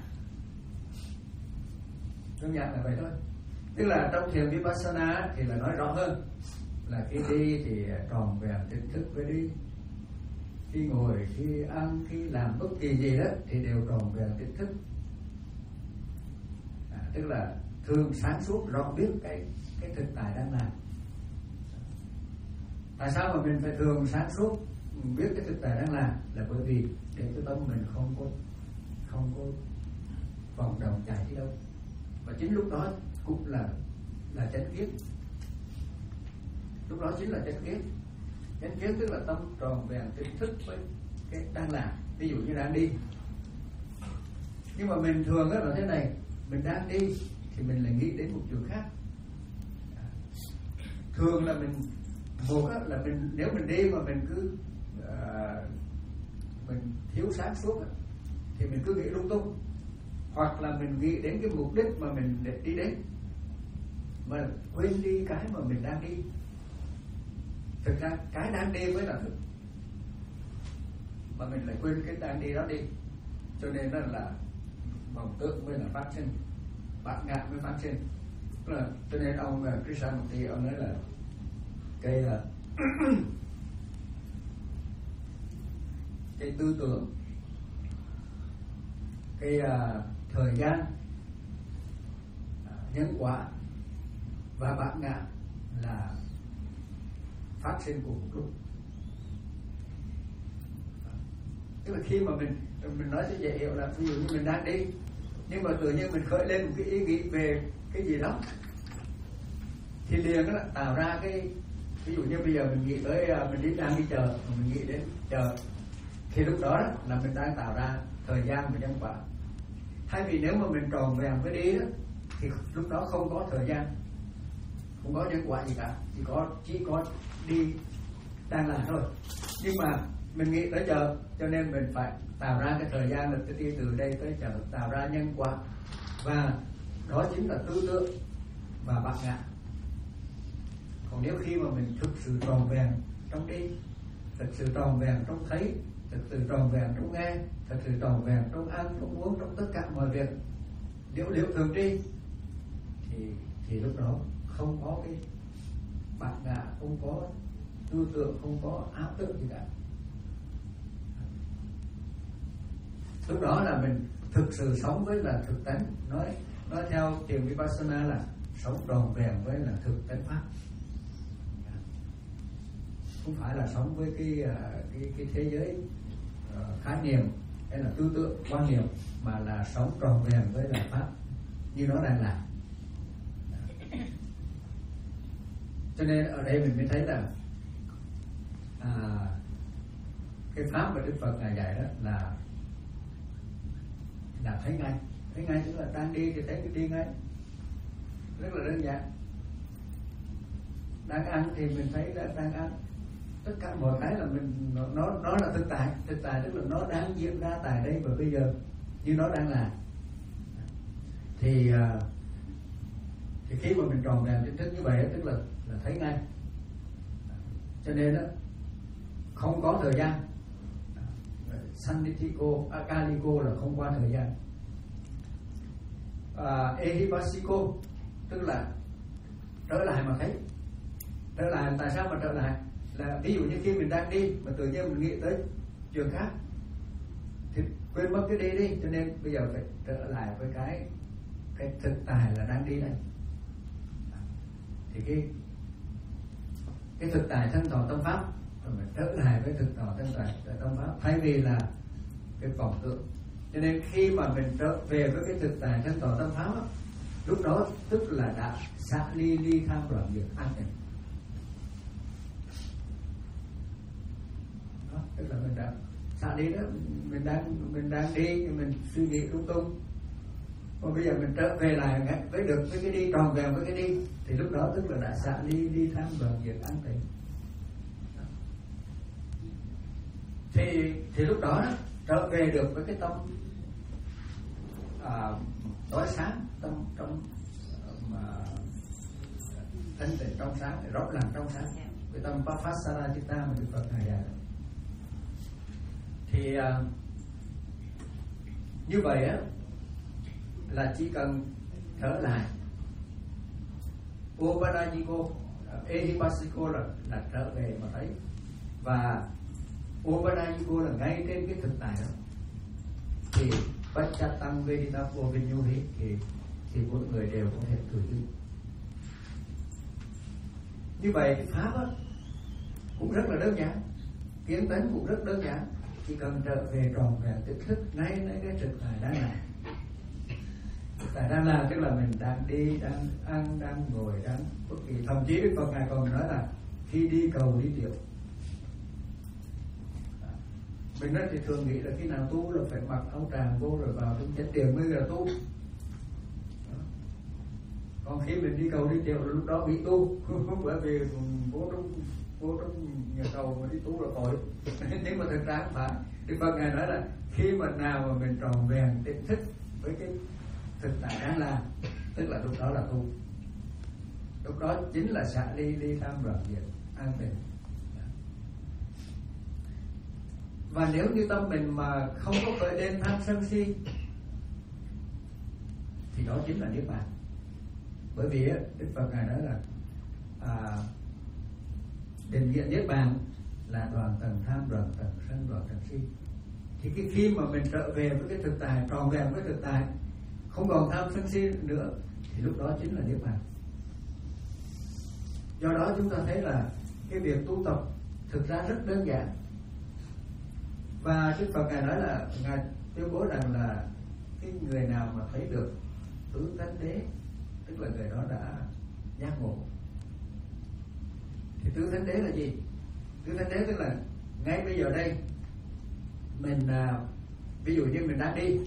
S3: đơn giản là vậy thôi. Tức là trong thiền Vipassana thì là nói rõ hơn, là khi đi thì tròn vẹn tỉnh thức với đi, khi ngồi, khi ăn, khi làm bất kỳ gì đó thì đều tròn vẹn tỉnh thức. À, tức là thường sáng suốt rõ biết cái cái thực tại đang làm. Tại sao mà mình phải thường sáng suốt biết cái thực tại đang làm? Là bởi vì để cái tâm mình không có không có vòng đồng chạy đi đâu, và chính lúc đó cũng là là chánh kiến. Lúc đó chính là chánh kiến. Chánh kiến tức là tâm tròn vẹn tỉnh thức với cái đang làm. Ví dụ như đang đi, nhưng mà mình thường đó là thế này, mình đang đi thì mình lại nghĩ đến một chuyện khác. Thường là mình một là mình nếu mình đi mà mình cứ uh, mình thiếu sáng suốt thì mình cứ nghĩ lung tung, hoặc là mình nghĩ đến cái mục đích mà mình để đi đến mà quên đi cái mà mình đang đi. Thực ra cái đang đi mới là thực, mà mình lại quên cái đang đi đó đi, cho nên đó là vọng tưởng mới là phát sinh, bát ngã mới phát sinh. Là, cho nên ông Krishnamurti ông nói là cái uh, cái tư tưởng, cái uh, thời gian, uh, nhân quả và bát ngã là phát sinh của một lúc. Tức là khi mà mình mình nói cho dễ hiểu là ví dụ như mình đang đi, nhưng mà tự nhiên mình khởi lên một cái ý nghĩ về cái gì đó thì liền đó là tạo ra cái, ví dụ như bây giờ mình nghĩ tới mình đi đang đi chờ, mình nghĩ đến chờ, thì lúc đó, đó là mình đang tạo ra thời gian và nhân quả. Thay vì nếu mà mình tròn vẹn với đi đó, thì lúc đó không có thời gian, không có nhân quả gì cả, chỉ có chỉ có đi đang làm thôi. Nhưng mà mình nghĩ tới chờ, cho nên mình phải tạo ra cái thời gian là đi từ đây tới chờ, tạo ra nhân quả, và đó chính là tư tưởng và bát ngã. Còn nếu khi mà mình thực sự tròn vẹn trong đi, thực sự tròn vẹn trong thấy, thực sự tròn vẹn trong nghe, thực sự tròn vẹn trong ăn, trong uống, trong tất cả mọi việc, nếu liễu thường tri thì thì lúc đó không có cái bát ngã, không có tư tưởng, không có ảo tưởng gì cả. Lúc đó là mình thực sự sống với là thực tánh. Nói nói theo thiền Vipassana là sống tròn vẹn với là thực tánh pháp, không phải là sống với cái cái, cái thế giới uh, khái niệm hay là tư tưởng quan niệm, mà là sống tròn vẹn với là pháp như nó đang làm. Cho nên ở đây mình mới thấy là à, cái pháp mà Đức Phật ngài dạy đó là là thấy ngay, thấy ngay tức là đang đi thì thấy cái đi ngay, rất là đơn giản. Đang ăn thì mình thấy là đang ăn, tất cả mọi cái là mình nó nó là thực tại, thực tại tức là nó đang diễn ra tại đây và bây giờ như nó đang làm. Thì thì khi mà mình tròn vẹn tỉnh thức như vậy tức là là thấy ngay. Cho nên đó không có thời gian. Sannitiko, Akaliko là không qua thời gian. uh, Ehipasiko tức là trở lại mà thấy. Trở lại tại sao mà trở lại? Là ví dụ như khi mình đang đi mà tự nhiên mình nghĩ tới trường khác thì quên mất cái đi đi, cho nên bây giờ phải trở lại với cái cái thực tại là đang đi đây. Thì cái cái thực tại thân thọ tâm pháp rồi mình trở lại với thực thọ thân tại tâm pháp thay vì là cái vọng tưởng. Cho nên khi mà mình trở về với cái thực tại thân thọ tâm pháp đó, lúc đó tức là đã xả ly ly tham đoạn diệt an tịnh. Đó, tức là mình đã xả ly đó, mình đang mình đang đi mình suy nghĩ lung tung. Còn bây giờ mình trở về lại với được với cái đi, tròn vẹn với cái đi, thì lúc đó tức là đã xả ly ly tham đoạn diệt an tịnh. Thì thì lúc đó, đó trở về được với cái tâm à, tối sáng, tâm trong mà thanh tịnh trong sáng, rõ ràng trong sáng, cái tâm Vipassana Chitta mà Đức Phật ngài dạy. Thì à, như vậy á là chỉ cần trở lại Upanajiko, Ehipassiko là, là trở về mà thấy, và Upanajiko là ngay trên cái thực tại đó, thì Pacchattam Veditapo Vinyuhi thì thì mỗi người đều có thể tự tin. Như vậy cái pháp đó, cũng rất là đơn giản, kiến tánh cũng rất đơn giản, chỉ cần trở về tròn vẹn tỉnh thức ngay ngay cái thực tại đang làm. Thực tại đang làm tức là mình đang đi, đang ăn, đang ngồi, đang bất kỳ. Thậm chí Đức Phật ngài còn nói là khi đi cầu đi tiểu. Mình rất thì thường nghĩ là khi nào tu là phải mặc áo tràng vô rồi vào trong chánh điện mới là tu. Còn khi mình đi cầu đi tiểu là lúc đó bị tu, bởi vì vô trong vô trong nhà cầu mà đi tu là tội. Nhưng mà thực ra không phải. Đức Phật ngài nói là khi mà nào mà mình tròn vẹn tỉnh thức với cái thực tại đang làm, tức là lúc đó là tu. Lúc đó chính là xả ly ly tham đoạn diệt an tịnh. Và nếu như tâm mình mà không có khởi lên tham sân si thì đó chính là niết bàn. Bởi vì Đức Phật ngài nói là à, định nghĩa niết bàn là đoạn tận tham, đoạn tận sân, đoạn tận si. Thì cái khi mà mình trở về với cái thực tại, tròn vẹn với thực tại, không còn tham sân si nữa, thì lúc đó chính là niết bàn. Do đó chúng ta thấy là cái việc tu tập thực ra rất đơn giản. Và Đức Phật ngài nói là ngài tuyên bố rằng là cái người nào mà thấy được tứ tánh đế, tức là người đó đã giác ngộ. Thì tứ tánh đế là gì? Tứ tánh đế tức là ngay bây giờ đây mình à, ví dụ như mình đang đi,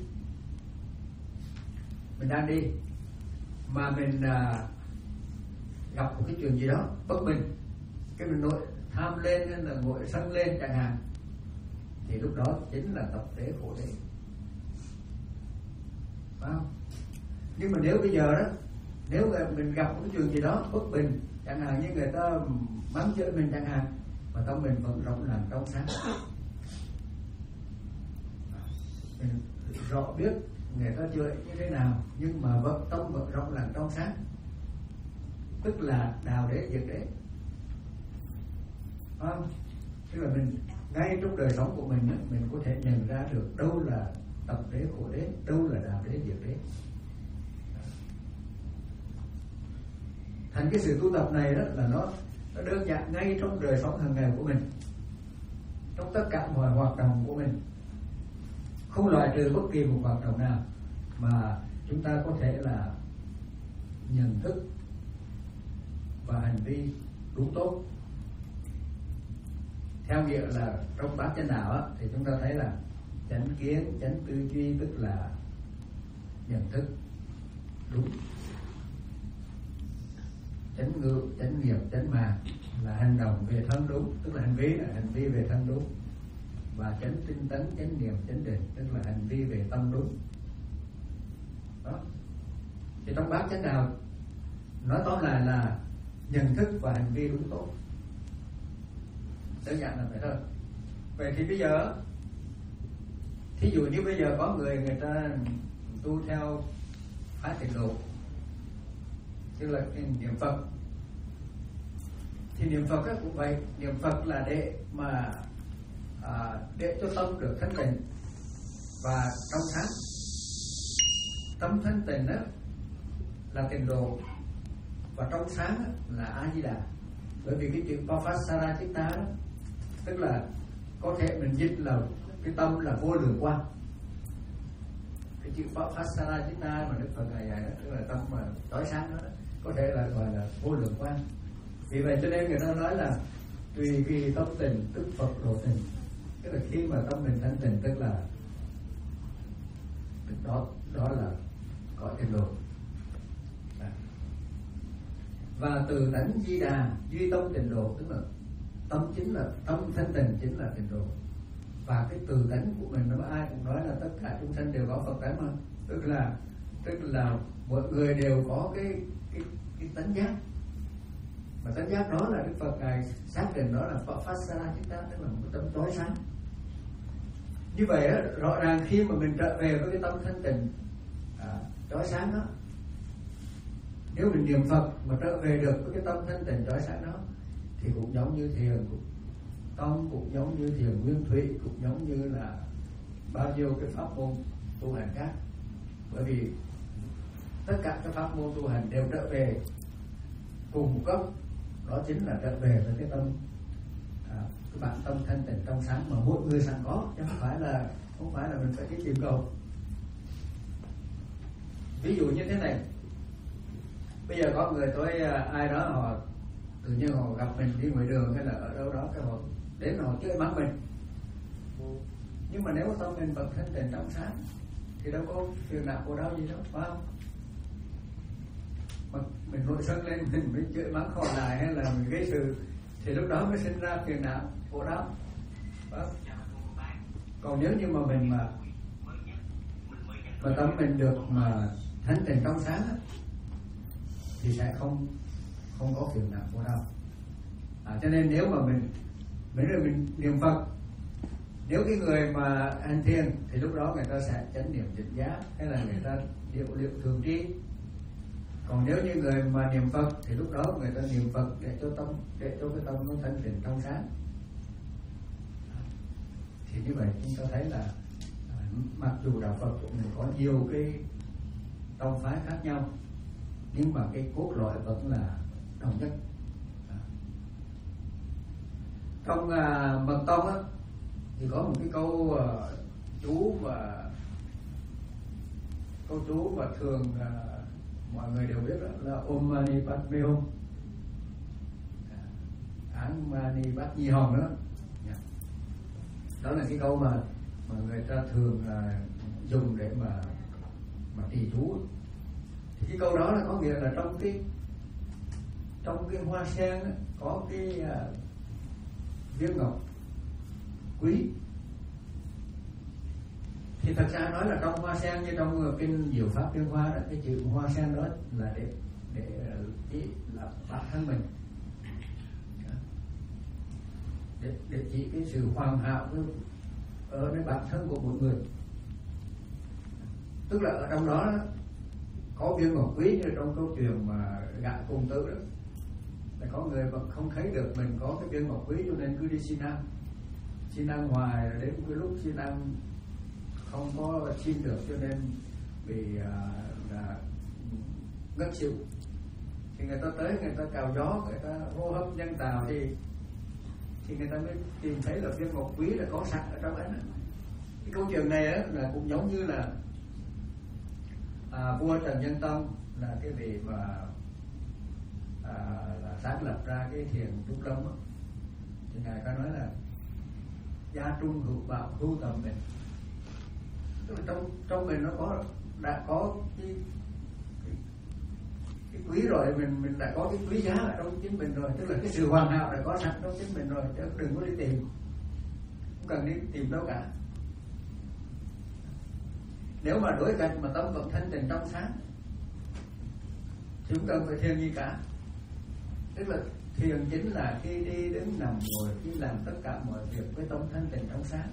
S3: mình đang đi mà mình à, gặp một cái chuyện gì đó bất bình, cái mình nội tham lên hay là ngồi sân lên chẳng hạn, thì lúc đó chính là tập đế khổ đế, phải không? Nhưng mà nếu bây giờ đó, nếu mình gặp một cái chuyện gì đó bất bình, chẳng hạn như người ta mắng chửi mình chẳng hạn, mà tâm mình vẫn rộng lặng trong sáng, mình rõ biết người ta chửi như thế nào, nhưng mà vẫn tâm vẫn rộng lặng trong sáng, tức là đào đế diệt đế, phải không? Tức là mình ngay trong đời sống của mình, mình có thể nhận ra được đâu là tập đế khổ đế, đâu là đào đế diệt đế. Thành cái sự tu tập này đó là nó, nó đơn giản ngay trong đời sống hàng ngày của mình, trong tất cả mọi hoạt động của mình, không loại trừ bất kỳ một hoạt động nào mà chúng ta có thể là nhận thức và hành vi đúng tốt. Theo nghĩa là trong bát chánh đạo á, thì chúng ta thấy là chánh kiến, chánh tư duy tức là nhận thức đúng, chánh ngữ, chánh nghiệp, chánh mạng là hành động về thân đúng, tức là hành vi là hành vi về thân đúng, và chánh tinh tấn, chánh niệm, chánh định tức là hành vi về tâm đúng. Đó. Thì trong bát chánh đạo nói tóm lại là nhận thức và hành vi đúng tốt, đơn giản là vậy thôi. Vậy thì bây giờ, thí dụ như bây giờ có người người ta tu theo phái tịnh độ, tức là cái niệm Phật, thì niệm Phật cũng vậy, niệm Phật là để mà à, để cho tâm được thanh tịnh và trong sáng. Tâm thanh tịnh đó là tịnh độ, và trong sáng đó là A Di Đà. Bởi vì cái chữ Papasarachitta đó, tức là có thể mình dịch là cái tâm là vô lượng quang. Cái chữ Papasarachitta mà Đức Phật ngài dạy đó, tức là tâm mà trói sáng đó, có thể là gọi là vô lượng quang. Vì vậy cho nên người ta nói là tùy kỳ tâm tình tức Phật độ tình. Tức là khi mà tâm mình thanh tịnh, tức là đó đó là cõi tịnh độ. Và từ tánh Di Đà duy tâm tịnh độ, tức là tâm chính là tâm thanh tịnh chính là tịnh độ. Và cái từ tánh của mình, nó ai cũng nói là tất cả chúng sanh đều có Phật tánh mà, tức là tức là mọi người đều có cái cái cái tánh giác. Mà tánh giác đó là Đức Phật ngài xác định đó là Papasarachitta, tức là một tâm tối sáng. Như vậy đó, rõ ràng khi mà mình trở về với cái tâm thanh tịnh à, chói sáng đó, nếu mình niệm Phật mà trở về được với cái tâm thanh tịnh chói sáng đó, thì cũng giống như thiền tông, cũng giống như thiền nguyên thủy, cũng giống như là bao nhiêu cái pháp môn tu hành khác. Bởi vì tất cả các pháp môn tu hành đều trở về cùng một gốc, đó chính là trở về với cái tâm à, cái bản tâm thanh tịnh trong sáng mà mỗi người sẵn có, chứ không phải là không phải là mình phải đi tìm cầu. Ví dụ như thế này, bây giờ có người tới ai đó họ tự nhiên họ gặp mình đi ngoài đường hay là ở đâu đó, cái họ đến họ chơi mắng mình. Nhưng mà nếu tâm mình vẫn thanh tịnh trong sáng thì đâu có phiền não khổ đau gì đâu, phải không? Mà mình nổi sân lên mình mới chửi mắng họ lại hay là mình gây sự thì lúc đó mới sinh ra phiền não khổ đau. Còn nếu như mà mình mà mà tâm mình được mà thanh tịnh trong sáng á, thì sẽ không không có phiền não khổ đau. À, cho nên nếu mà mình mấy người mình niệm Phật, nếu cái người mà hành thiền thì lúc đó người ta sẽ chánh niệm tỉnh giác hay là người ta điệu liệu thường tri. Còn nếu như người mà niệm Phật thì lúc đó người ta niệm Phật để cho tâm để cho cái tâm nó thanh tịnh trong sáng. Thì như vậy chúng ta thấy là mặc dù đạo Phật của mình có nhiều cái tông phái khác nhau, nhưng mà cái cốt lõi vẫn là đồng nhất. Trong uh, Mật Tông á, thì có một cái câu uh, chú mà câu chú mà thường uh, mọi người đều biết đó, là Om Mani Padme Hum, Án Mani Bát Nhi Hồng đó. Đó là cái câu mà mà người ta thường uh, dùng để mà mà trì chú. Thì cái câu đó là có nghĩa là trong cái trong cái hoa sen đó, có cái uh, viên ngọc quý. Thì thật ra nói là trong hoa sen như trong kinh Diệu Pháp Liên Hoa đó, cái chữ hoa sen đó là để để chỉ là bản thân mình, để để chỉ cái sự hoàn hảo ở cái bản thân của một người. Tức là ở trong đó có viên ngọc quý, như trong câu chuyện mà gã cùng tử đó, là có người mà không thấy được mình có cái viên ngọc quý cho nên cứ đi xin ăn, xin ăn hoài, đến cái lúc xin ăn không có xin được cho nên bị uh, là ngất xỉu. Thì người ta tới, người ta cào gió, người ta hô hấp nhân tạo thì thì người ta mới tìm thấy là viên ngọc quý là có sẵn ở trong ấy. Cái câu chuyện này á, là cũng giống như là à, vua Trần Nhân Tông là cái vị mà à, là sáng lập ra cái thiền Trúc Lâm á, thì ngài có nói là gia trung hữu bảo hữu tầm mình. Tức là trong trong mình nó có đã có cái, cái, cái quý rồi, mình mình đã có cái quý giá ở trong chính mình rồi, tức là cái sự hoàn hảo đã có sẵn trong chính mình rồi, chứ đừng có đi tìm, không cần đi tìm đâu cả. Nếu mà đối cảnh mà tâm vẫn thanh tịnh trong sáng thì không cần phải thiền gì cả. Tức là thiền chính là khi đi đứng nằm ngồi, khi làm tất cả mọi việc với tâm thanh tịnh trong sáng.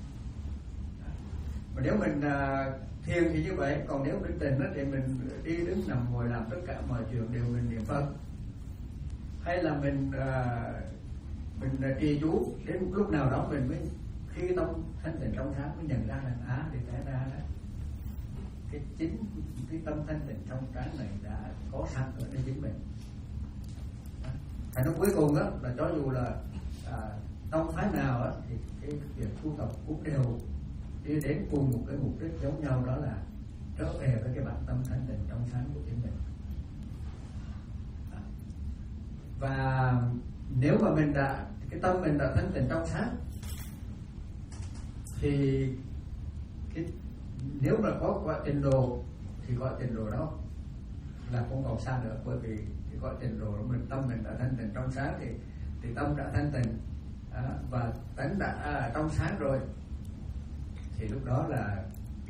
S3: Mà nếu mình uh, thiền thì như vậy, còn nếu mình tịnh đó thì mình đi đứng nằm ngồi làm tất cả mọi chuyện đều mình niệm Phật, hay là mình uh, mình uh, trì chú đến lúc nào đó mình mới khi tâm thanh tịnh trong sáng mới nhận ra rằng á thì té ra đó cái chính cái tâm thanh tịnh trong sáng này đã có sẵn ở trên chính mình. Thành ra cuối cùng đó là cho dù là à, tông phái nào đó, thì cái việc tu tập cũng đều đi đến cùng một cái mục đích giống nhau, đó là trở về với cái bản tâm thanh tịnh trong sáng của chính mình. Và nếu mà mình đã cái tâm mình đã thanh tịnh trong sáng thì cái, nếu mà có quả trình độ thì quả trình độ đó là không còn xa nữa, bởi vì cái quả trình độ mình tâm mình đã thanh tịnh trong sáng thì thì tâm đã thanh tịnh à, và tánh đã à, trong sáng rồi thì lúc đó là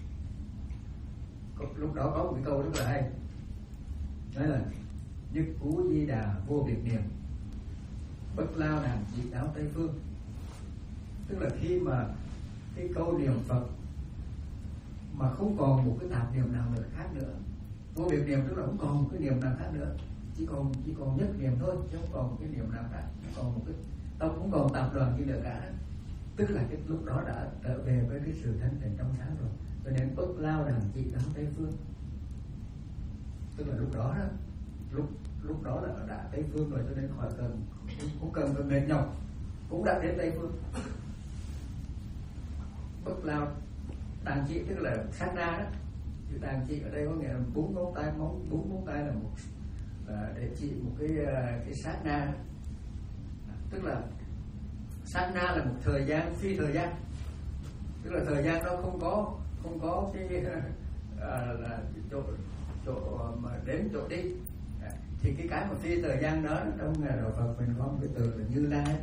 S3: lúc đó có một cái câu rất là hay, nói là nhất cú di đà vô biệt niệm, bất lao đàn chỉ đáo tây phương. Tức là khi mà cái câu niệm Phật mà không còn một cái tạp niệm nào nữa khác nữa, vô biệt niệm tức là không còn một cái niệm nào khác nữa, chỉ còn chỉ còn nhất niệm thôi, chứ không còn một cái niệm nào khác, không còn một cái tâm không còn tạp đoàn gì nữa cả. Tức là cái lúc đó đã trở về với cái sự thanh tịnh trong sáng rồi, cho nên bất lao đàn chỉ đáo tây phương. Tức là lúc đó đó lúc lúc đó là đã tây phương rồi, cho nên khỏi cần cũng cần phải mệt nhọc, cũng đã đến tây phương. Bất lao đàn chỉ tức là sát na đó, chữ đàn chỉ ở đây có nghĩa là bốn ngón tay, móng bốn ngón tay là một là để chỉ một cái cái sát na đó. Tức là sát na là một thời gian phi thời gian, tức là thời gian đó không có không có cái à, là chỗ chỗ mà đến chỗ đi. Thì cái cái mà phi thời gian đó trong nhà đạo Phật mình có một cái từ là Như Lai.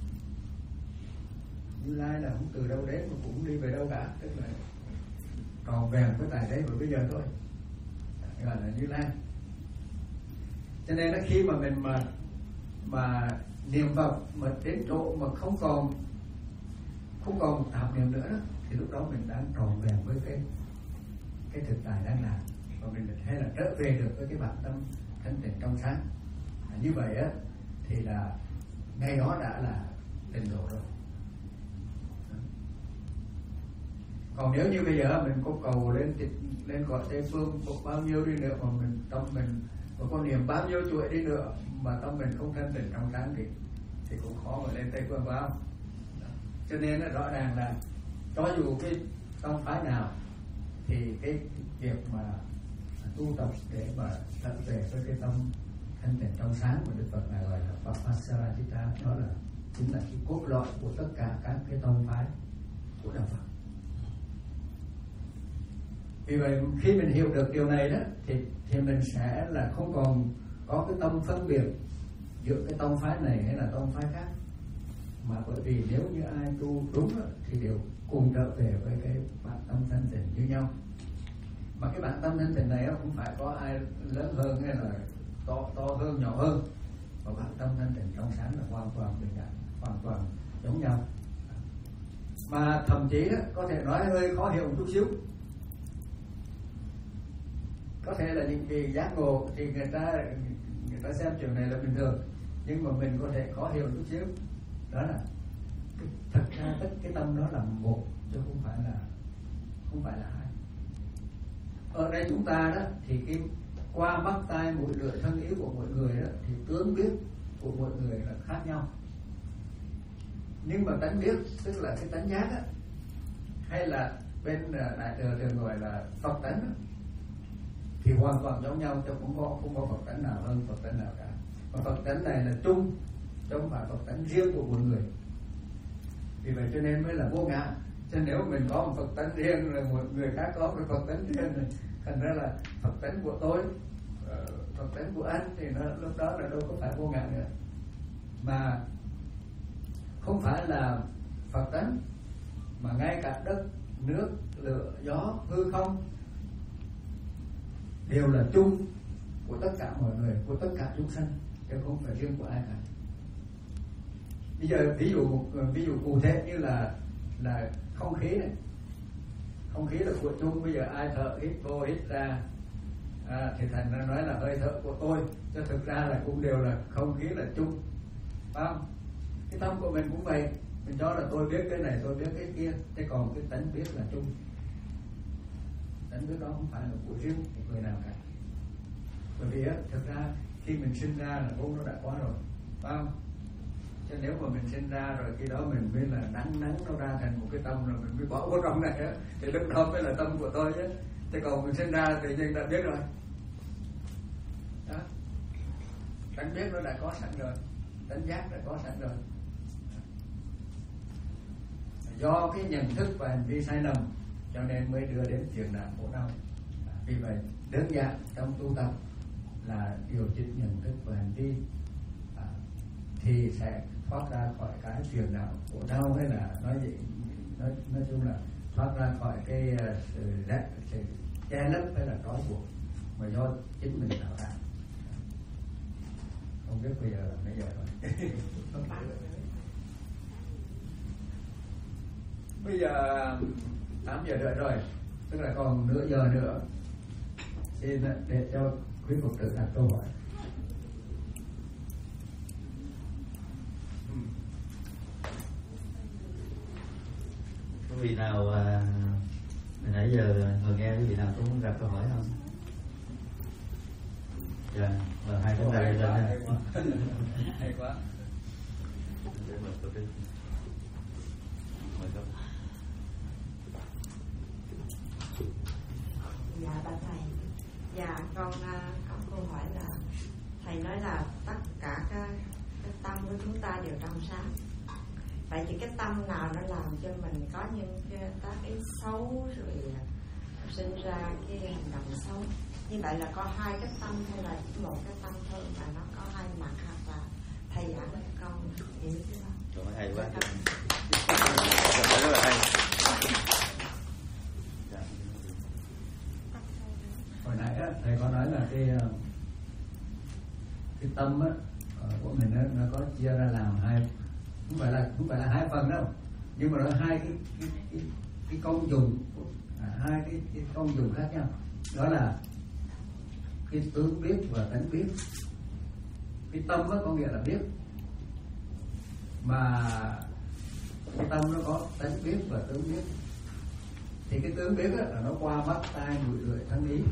S3: Như Lai là không từ đâu đến mà cũng đi về đâu cả, tức là còn vẹn với tại đấy của bây giờ thôi, gọi là Như Lai. Cho nên là khi mà mình mà mà niệm Phật mà đến chỗ mà không còn không còn tạp niệm nữa đó, thì lúc đó mình đang tròn vẹn với cái cái thực tại đang làm, và mình hay là trở về được với cái bản tâm thanh tịnh trong sáng. À, như vậy á thì là ngay đó đã là trình độ rồi. Còn nếu như bây giờ mình có cầu lên lên gọi Tây Phương có bao nhiêu đi nữa mà mình tâm mình mà có niệm bao nhiêu chuỗi đi nữa mà tâm mình không thanh tịnh trong sáng thì thì cũng khó mà lên Tây Phương, phải không? Cho nên là rõ ràng là cho dù cái tông phái nào thì cái việc mà tu tập để mà trở về với cái tâm thanh tịnh trong sáng của Đức Phật này gọi là Vipassana, đó là chính là cái cốt lõi của tất cả các cái tông phái của đạo Phật. Vì vậy khi mình hiểu được điều này đó thì thì mình sẽ là không còn có cái tâm phân biệt giữa cái tông phái này hay là tông phái khác, mà bởi vì nếu như ai tu đúng đó, thì đều cùng trở về với cái bản tâm thanh tịnh như nhau. Mà cái bản tâm thanh tịnh này không phải có ai lớn hơn hay là to to hơn nhỏ hơn, và bản tâm thanh tịnh trong sáng là hoàn toàn bình đẳng, hoàn toàn giống nhau. Mà thậm chí đó có thể nói hơi khó hiểu một chút xíu, có thể là những vị giác ngộ thì người ta người ta xem chuyện này là bình thường, nhưng mà mình có thể khó hiểu một chút xíu, đó là cái, thật ra tất cái tâm đó là một chứ không phải là không phải là hai. Ở đây chúng ta đó thì cái qua mắt tai mũi lưỡi thân ý của mọi người đó thì tướng biết của mọi người là khác nhau, nhưng mà tánh biết tức là cái tánh giác á, hay là bên đại thừa thường gọi là Phật tánh đó, thì hoàn toàn giống nhau, chứ không có không có Phật tánh nào hơn Phật tánh nào cả. Và Phật tánh này là chung, chứ không phải Phật tánh riêng của một người. Vì vậy cho nên mới là vô ngã. Cho nếu mình có một Phật tánh riêng rồi một người khác có một Phật tánh riêng, thành ra là Phật tánh của tôi, Phật tánh của anh thì nó lúc đó là đâu có phải vô ngã nữa, mà không phải là Phật tánh, mà ngay cả đất, nước, lửa, gió, hư không đều là chung của tất cả mọi người, của tất cả chúng sanh, chứ không phải riêng của ai cả. Bây giờ ví dụ một ví dụ cụ thể như là là không khí này, không khí là của chung. Bây giờ ai thở hít vô hít ra à, thì thành ra nói là hơi thở của tôi, chứ thực ra là cũng đều là không khí là chung, phải không? Cái tâm của mình cũng vậy, mình cho là tôi biết cái này, tôi biết cái kia, thế còn cái tánh biết là chung. Tánh biết đó không phải là của riêng một người nào cả. Bởi vì á, thực ra khi mình sinh ra là vốn nó đã có rồi, phải không? Chứ nếu mà mình sinh ra rồi khi đó mình mới là nắng nắng nó ra thành một cái tâm rồi mình mới bỏ vô trong này á, thì lúc đó mới là tâm của tôi chứ. Thế còn mình sinh ra thì nhân đã biết rồi. Đó. Tánh biết nó đã có sẵn rồi, tánh giác đã có sẵn rồi. Do cái nhận thức và hành vi sai lầm cho nên mới đưa đến chuyện nạn khổ đau. Vì vậy đơn giản trong tu tập là điều chỉnh nhận thức và hành vi à, thì sẽ thoát ra khỏi cái phiền não khổ đau, hay là nói gì nói nói chung là thoát ra khỏi cái uh, sự rẽ sự che lấp hay là trói buộc mà do chính mình tạo ra. Không biết bây giờ là mấy giờ rồi. Bây giờ tám giờ rưỡi rồi, tức là còn nửa giờ nữa. Xin để cho quý Phật tử đặt câu hỏi.
S1: Có vị nào à, nãy giờ hồi nghe quý vị nào có muốn đặt câu hỏi không? Dạ, và hai cái tay lên
S3: hay quá. Hay quá.
S4: Dạ bà thầy, dạ con uh, có câu hỏi là thầy nói là tất cả cái, cái tâm của chúng ta đều trong sáng. Vậy thì cái tâm nào nó làm cho mình có những cái, các cái xấu rồi sinh ra cái hành động xấu? Như vậy là có hai cái tâm hay là một cái tâm thôi mà nó có hai mặt, hoặc là thầy giảng cho con hiểu chứ không?
S1: Trời ơi, hay quá. Rất là hay.
S3: Hồi nãy á, thầy có nói là cái cái tâm á, của mình á, nó có chia ra làm hai, không phải là không phải là hai phần đâu, nhưng mà nó hai cái cái, cái, cái công dụng, à, hai cái, cái công dụng khác nhau. Đó là cái tướng biết và tánh biết. Cái tâm á, có nghĩa là biết, mà cái tâm nó có tánh biết và tướng biết. Thì cái tướng biết á, là nó qua mắt tai mũi lưỡi thân ý.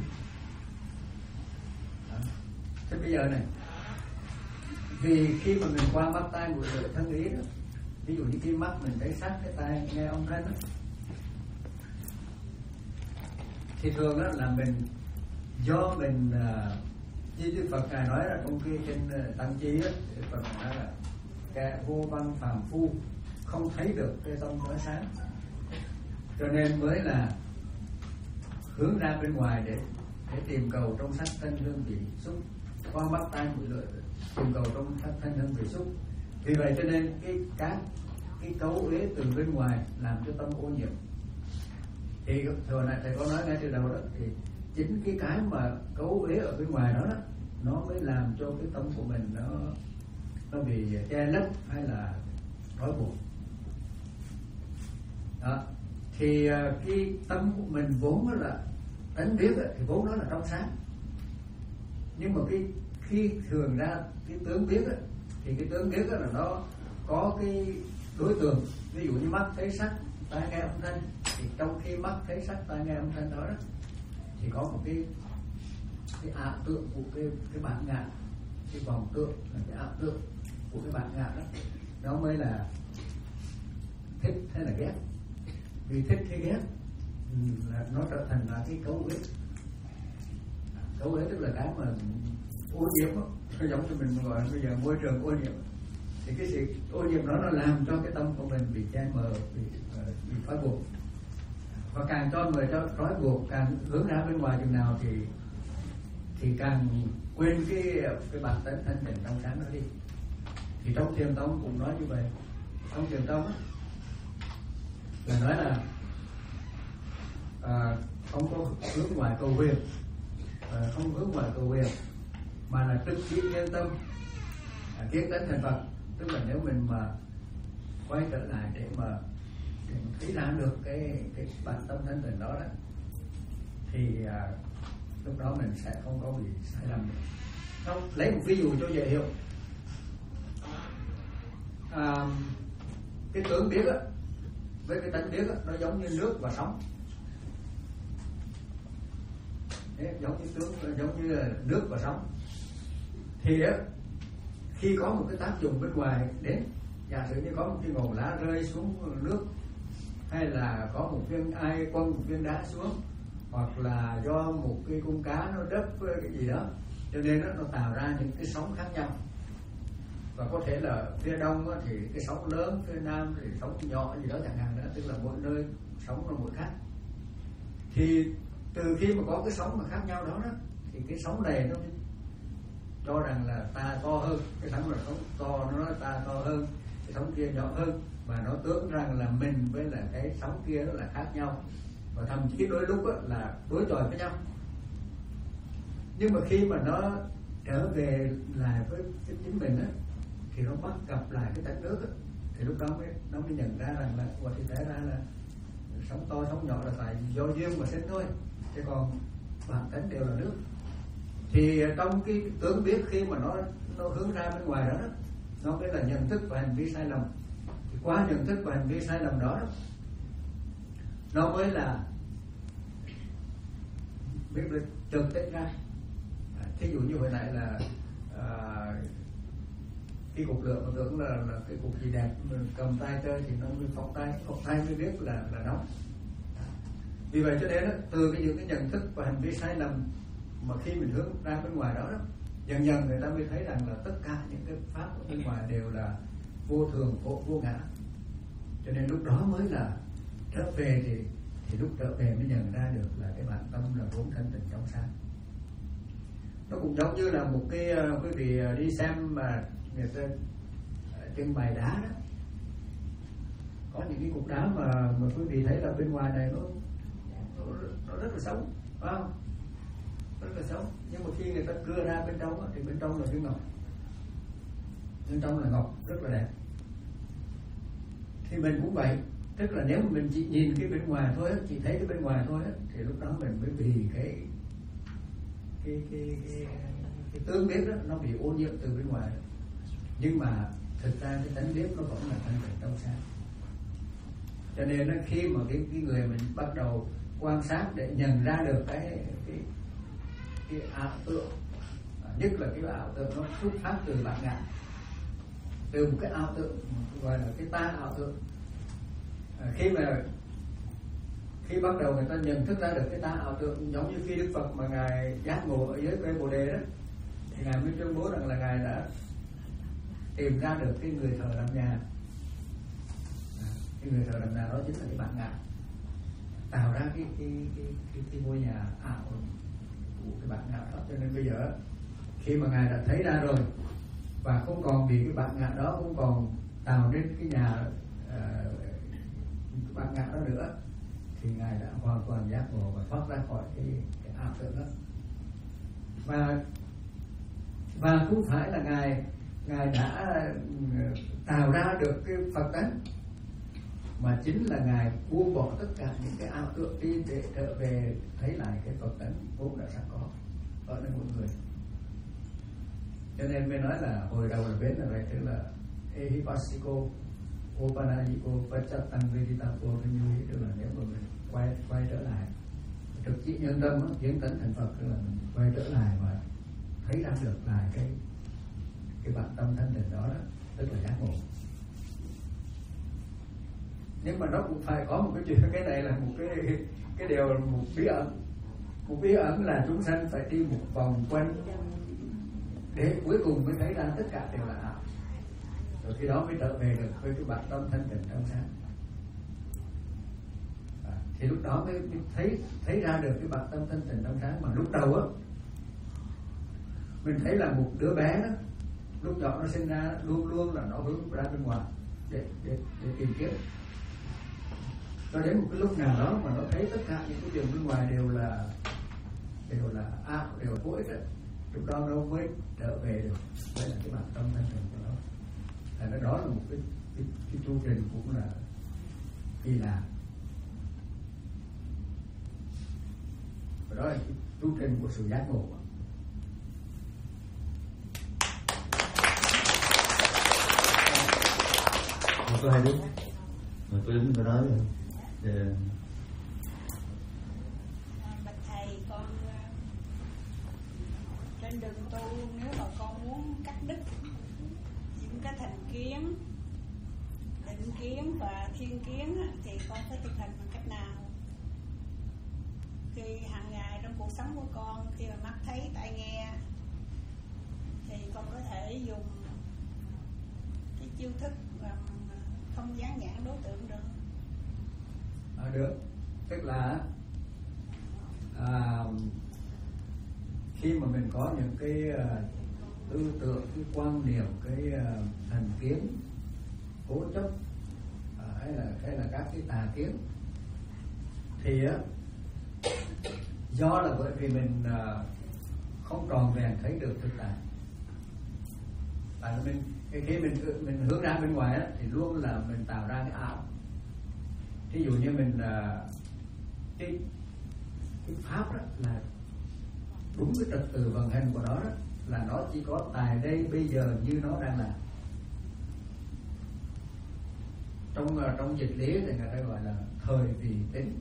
S3: Đó. Thế bây giờ này, vì khi mà mình qua mắt tai mũi lưỡi thân ý đó, ví dụ như cái mắt mình thấy sắc, cái tai nghe âm thanh đó, thì thường đó là mình do mình như Đức Phật ngài nói là trong kia trên Tăng Chi á, Phật nói là kẻ vô văn phàm phu không thấy được cái tông chói sáng, cho nên mới là hướng ra bên ngoài để để tìm cầu trong sắc thân hương vị xúc, qua mắt tai mũi lưỡi tìm cầu trong sắc thân hương vị xúc. Vì vậy cho nên cái các cái cấu uế từ bên ngoài làm cho tâm ô nhiễm. Thì hồi nãy thầy có nói ngay từ đầu đó, thì chính cái cái mà cấu uế ở bên ngoài đó, đó nó mới làm cho cái tâm của mình nó nó bị che lấp hay là trói buộc. Đó. Thì cái tâm của mình vốn là tánh biết thì vốn nó là trong sáng, nhưng mà cái khi thường ra cái tướng biết thì cái tướng biết là nó có cái đối tượng, ví dụ như mắt thấy sắc, tai nghe âm thanh, thì trong khi mắt thấy sắc, tai nghe âm thanh đó, đó thì có một cái cái ảo tượng của cái cái bản ngã, cái vòng tượng là cái ảo tượng của cái bản ngã đó, nó mới là thích hay là ghét. Vì thích hay ghét là nó trở thành là cái cấu uế. Cấu uế tức là cái mà ô nhiễm đó, nó giống như mình gọi bây giờ môi trường ô nhiễm. Thì cái sự ô nhiễm đó nó làm cho cái tâm của mình bị che mờ, bị bị trói buộc. Và càng cho người cho trói buộc, càng hướng ra bên ngoài chừng nào thì thì càng quên cái cái bản tánh thanh tịnh trong sáng đó đi. Thì trong Thiền tông cũng nói như vậy. Trong Thiền tông là nói là à, không có hướng ngoài cầu huyền, à, không hướng ngoài cầu huyền, mà là trực tiếp nhân tâm, à, kiến tánh thành Phật. Tức là nếu mình mà quay trở lại để mà để mà thấy ra được cái cái bản tâm thanh tịnh đó, đó thì à, lúc đó mình sẽ không có bị sai lầm. Không, lấy một ví dụ cho dễ hiểu. À, cái tướng biết á với cái tánh biết á, nó giống như nước và sóng. Đấy, giống như tướng, giống như là nước và sóng. Thì á, khi có một cái tác dụng bên ngoài đến, giả sử như có một cái ngọn lá rơi xuống nước, hay là có một viên ai quăng một viên đá xuống, hoặc là do một cái con cá nó đớp cái gì đó, cho nên nó, nó tạo ra những cái sóng khác nhau. Và có thể là phía đông á, thì cái sóng lớn, phía nam thì sóng nhỏ gì đó chẳng hạn đó, tức là mỗi nơi sóng nó mỗi khác. Thì từ khi mà có cái sóng mà khác nhau đó, đó thì cái sóng này nó cho rằng là ta to hơn, cái sóng là sóng to, nó nói ta to hơn, cái sóng kia nhỏ hơn, và nó tưởng rằng là mình với là cái sóng kia nó là khác nhau, và thậm chí đôi lúc là đối chọi với nhau. Nhưng mà khi mà nó trở về lại với chính mình á, thì nó bắt gặp lại cái tánh nước á, thì lúc đó mới nó mới nhận ra rằng là quả thì té ra là sóng to sóng nhỏ là phải do duyên mà sinh thôi, chứ còn bản tánh đều là nước. Thì trong cái tướng biết khi mà nó nó hướng ra bên ngoài đó, đó nó mới là nhận thức và hành vi sai lầm. Thì qua nhận thức và hành vi sai lầm đó, đó nó mới là biết được chợt tỉnh ra. À, thí dụ như hồi nãy là à, cái cục lửa mà tưởng là, là cái cục gì đẹp, mình cầm tay chơi thì nó mới phóng tay, phóng tay mới biết là là nóng. À, vì vậy cho nên đó, từ cái những cái nhận thức và hành vi sai lầm mà khi mình hướng ra bên ngoài đó, đó dần dần người ta mới thấy rằng là tất cả những cái pháp ở bên ngoài đều là vô thường, vô, vô ngã. Cho nên lúc đó mới là trở về thì thì lúc trở về mới nhận ra được là cái bản tâm là vốn thanh tịnh trong sáng. Nó cũng giống như là một cái quý vị đi xem mà người ta trưng bày đá đó, có những cái cục đá mà mà quý vị thấy là bên ngoài này nó nó, nó rất là sống, phải không? Rất là sống. Nhưng mà khi người ta cưa ra bên trong đó, thì bên trong là cái ngọc, bên trong là ngọc rất là đẹp. Thì mình cũng vậy, tức là nếu mà mình chỉ nhìn cái bên ngoài thôi, chỉ thấy cái bên ngoài thôi, thì lúc đó mình mới bị cái cái cái cái, cái tướng biết đó nó bị ô nhiễm từ bên ngoài. Nhưng mà thực ra cái tánh biết nó vẫn là thanh tịnh trong sáng. Cho nên khi mà cái cái người mình bắt đầu quan sát để nhận ra được cái cái cái ảo tượng, nhất là cái ảo tượng nó xuất phát từ bản ngã, từ một cái ảo tượng gọi là cái ta ảo tượng. À, khi mà khi bắt đầu người ta nhận thức ra được cái ta ảo tượng, giống như khi Đức Phật mà ngài giác ngộ ở dưới cây Bồ Đề đó, thì ngài mới tuyên bố rằng là ngài đã tìm ra được cái người thờ làm nhà. À, cái người thờ làm nhà đó chính là cái bản ngã, tạo ra cái cái cái cái, cái ngôi nhà ảo của cái bản ngã đó. Cho nên bây giờ khi mà ngài đã thấy ra rồi và không còn bị cái bản ngã đó, không còn tạo nên cái nhà uh, cái bản ngã đó nữa, thì ngài đã hoàn toàn giác ngộ và thoát ra khỏi cái, cái ảo tưởng đó. Và và cũng phải là ngài ngài đã tạo ra được cái Phật tánh, mà chính là ngài buông bỏ tất cả những cái ảo tưởng đi để trở về thấy lại cái Phật tánh vốn đã sẵn có ở nơi mỗi người. Cho nên mới nói là hồi đầu là bến là vậy, tức là Ehipassiko Opanayiko Pachatang Veditapo, tức là nếu mà mình quay quay trở lại thực chí nhân tâm đó, tiến tấn thành Phật, tức là mình quay trở lại và thấy ra được lại cái cái bản tâm thanh tịnh đó, đó tức là giác ngộ. Nhưng mà nó cũng phải có một cái chuyện, cái này là một cái cái điều, một bí ẩn. Một bí ẩn là chúng sanh phải đi một vòng quanh để cuối cùng mới thấy ra tất cả đều là ảo, rồi khi đó mới trở về được với cái bản tâm thanh tịnh trong sáng. À, thì lúc đó mới thấy thấy ra được cái bản tâm thanh tịnh trong sáng. Mà lúc đầu á mình thấy là một đứa bé đó, lúc nhỏ nó sinh ra luôn luôn là nó hướng ra bên ngoài để để để tìm kiếm. Cho đến một cái lúc nào đó mà nó thấy tất cả những cái điều bên ngoài đều là đều là ảo, đều là vô ích đó, lúc đó nó mới trở về được. Đây là cái bản tâm thanh tịnh của nó. Là nó đó là một cái cái, cái chu trình cũng là kỳ lạ. Và đó là cái chu trình của sự giác ngộ.
S5: Một câu hỏi đi.
S1: mà tôi đúng phải nói rồi. Yeah.
S5: Bạch thầy, con trên đường tu, nếu mà con muốn cắt đứt những cái thành kiến, định kiến và thiên kiến thì con phải thực hành bằng cách nào? Khi hàng ngày trong cuộc sống của con, khi mà mắt thấy, tai nghe, thì con có thể dùng cái chiêu thức mà không dán nhãn đối tượng được.
S3: À, được. Tức là à, khi mà mình có những cái uh, tư tưởng, cái quan niệm, cái uh, thành kiến cố chấp uh, hay là hay là các cái tà kiến, thì uh, do là bởi vì mình uh, không tròn vẹn thấy được thực tại. Và mình khi mình mình hướng ra bên ngoài đó, thì luôn là mình tạo ra cái ảo. Ví dụ như mình uh, cái, cái pháp đó là đúng cái trật tự vận hành của nó đó, là nó chỉ có tại đây bây giờ như nó đang là. Trong uh, trong dịch lý thì người ta gọi là thời vị tính,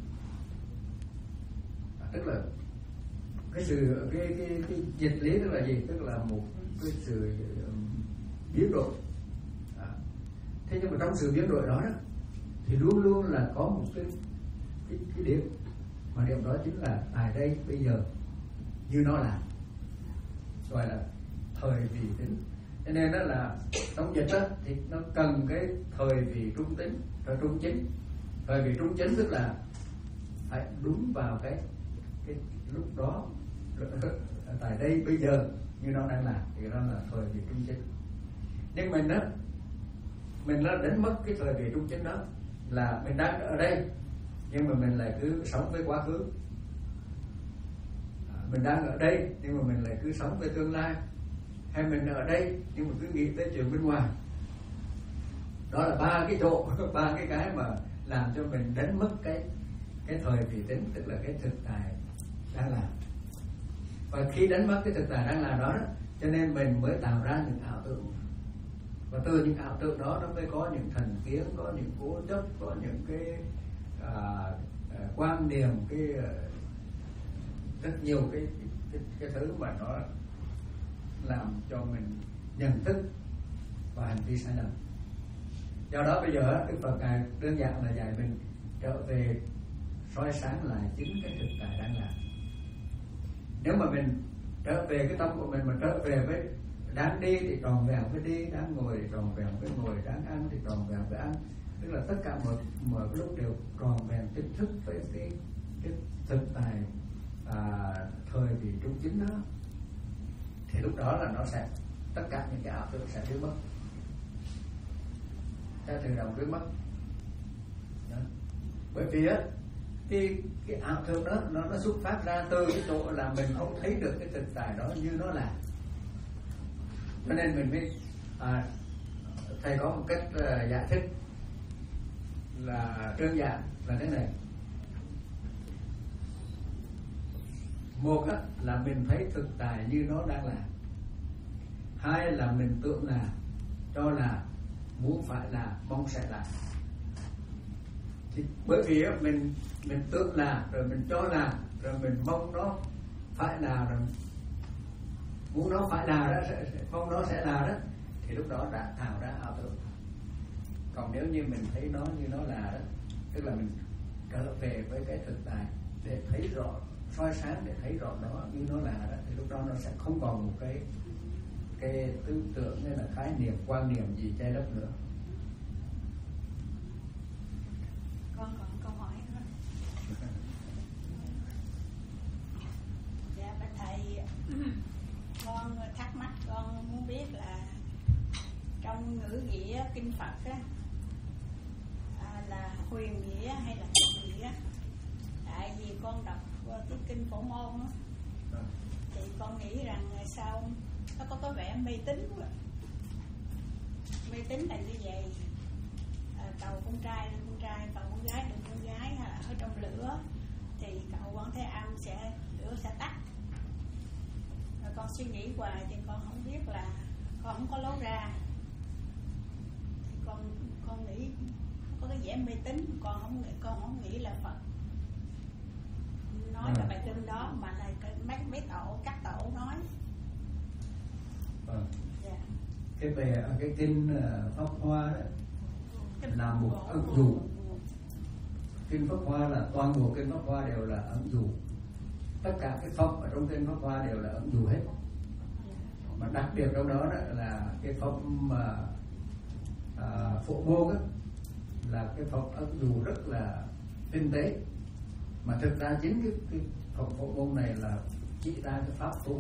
S3: à, tức là cái sự cái cái cái dịch lý tức là gì? Tức là một cái sự biến đổi. À. Thế nhưng mà trong sự biến đổi đó, đó thì luôn luôn là có một cái cái, cái điểm, mà điểm đó chính là tại đây bây giờ như nó là, gọi là thời vị tính. Cho nên đó là trong dịch đó thì nó cần cái thời vị trung tính và trung chính. Thời vị trung chính tức là phải đúng vào cái cái lúc đó, tại đây bây giờ như nó đang là, thì đó là thời vị trung chính. Nhưng mình đó, mình đã đánh mất cái thời vị trung chính đó, là mình đang ở đây nhưng mà mình lại cứ sống với quá khứ. À, mình đang ở đây nhưng mà mình lại cứ sống với tương lai, hay mình ở đây nhưng mà cứ nghĩ tới chuyện bên ngoài. Đó là ba cái chỗ, ba cái cái mà làm cho mình đánh mất cái cái thời vị tính, tức là cái thực tại đang làm. Và khi đánh mất cái thực tại đang làm đó, đó, cho nên mình mới tạo ra những ảo tưởng. Và từ những ảo tưởng đó nó mới có những thành kiến, có những cố chấp, có những cái à, à, quan niệm, cái à, rất nhiều cái, cái cái thứ mà nó làm cho mình nhận thức và hành vi sai lầm. Do đó bây giờ Đức Phật Ngài đơn giản là dạy mình trở về soi sáng lại chính cái thực tại đang làm. Nếu mà mình trở về cái tâm của mình, mà trở về với đáng đi thì tròn vẹn với đi, đáng ngồi thì tròn vẹn với ngồi, đáng ăn thì tròn vẹn với ăn, tức là tất cả mọi mọi lúc đều tròn vẹn chính thức với cái, cái thực tại à, thời vị trung chính đó, thì lúc đó là nó sẽ, tất cả những cái ảo tưởng sẽ biến mất, sẽ tự động biến mất. Đó. Bởi vì á cái cái ảo tưởng đó nó nó xuất phát ra từ cái chỗ là mình không thấy được cái thực tại đó như nó là. Cho nên mình mới à, thầy có một cách uh, giải thích là đơn giản là thế này. Một á, là mình thấy thực tại như nó đang là. Hai là mình tưởng là, cho là, muốn phải là, mong sẽ là. Thì bởi vì á, mình mình tưởng là, rồi mình cho là, rồi mình mong nó phải là, rồi muốn nó phải là đó, mong nó sẽ là đó, thì lúc đó đã tạo ra ảo tưởng. Còn nếu như mình thấy nó như nó là đó, tức là mình trở về với cái thực tại để thấy rõ, soi sáng để thấy rõ nó như nó là đó, thì lúc đó nó sẽ không còn một cái cái tư tưởng hay là khái niệm, quan niệm gì che lấp nữa.
S5: Con còn câu hỏi nữa. Dạ bạch thầy, con thắc mắc, con muốn biết là trong ngữ nghĩa kinh Phật á, à, là huyền nghĩa hay là thực nghĩa? Tại vì con đọc cái kinh Phổ Môn á, thì con nghĩ rằng sao nó có có vẻ mê tín quá. Mê tín là như vậy, à, cầu con trai được con trai, cầu con gái được con gái, à, ở trong lửa thì cầu con Thế Âm sẽ lửa sẽ tắt. Rồi con suy nghĩ hoài thì con không biết là con không có lối ra, thì con con nghĩ có cái vẻ mê tín, con không con không nghĩ là Phật nói
S3: à.
S5: là bài kinh đó, mà là mấy mấy tổ các tổ nói.
S3: Vâng.
S5: Yeah.
S3: Cái về cái kinh uh, Pháp Hoa đó
S5: Cái
S3: là một
S5: bộ-
S3: ẩn dụ. Kinh Pháp Hoa là toàn bộ kinh Pháp Hoa đều là ẩn dụ. Tất cả cái pháp ở trong kinh Pháp Hoa đều là ẩn dụ hết. Mà đặc biệt trong đó, đó là cái pháp mà à, phổ môn á, là cái pháp ẩn dụ rất là tinh tế. Mà thực ra chính cái, cái pháp phổ môn này là chỉ ra cái pháp tu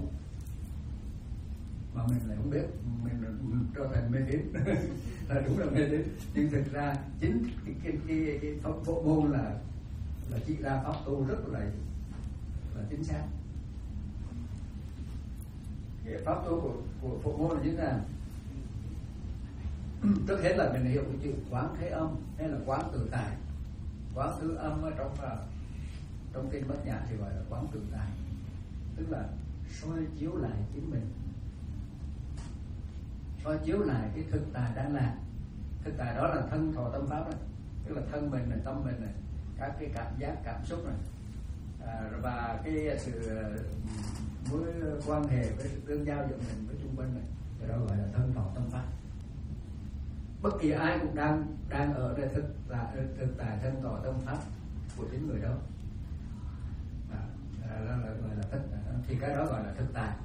S3: mà mình lại không biết, mình, mình trở thành mê tín là đúng là mê tín, nhưng thực ra chính cái cái cái, cái pháp phổ môn là là chỉ ra pháp tu rất là là chính xác. Cái pháp tu của của phổ môn là chính là trước hết là mình hiểu cái chữ quán thế âm hay là quán tự tại. Quán thứ âm ở trong trong kinh Bát Nhã thì gọi là quán tự tại, tức là soi chiếu lại chính mình, soi chiếu lại cái thực tại đang là. Thực tại đó là thân thọ tâm pháp này, tức là thân mình này, tâm mình này, các cái cảm giác cảm xúc này, à, và cái sự mối quan hệ với sự tương giao giữa mình với chung quanh này, cái đó gọi là thân thọ tâm pháp. Bất kỳ ai cũng đang đang ở đây thực tại thực tại thân thọ tâm pháp của chính người đó, à, à, đó là gọi là thực, thì cái đó gọi là thực tại.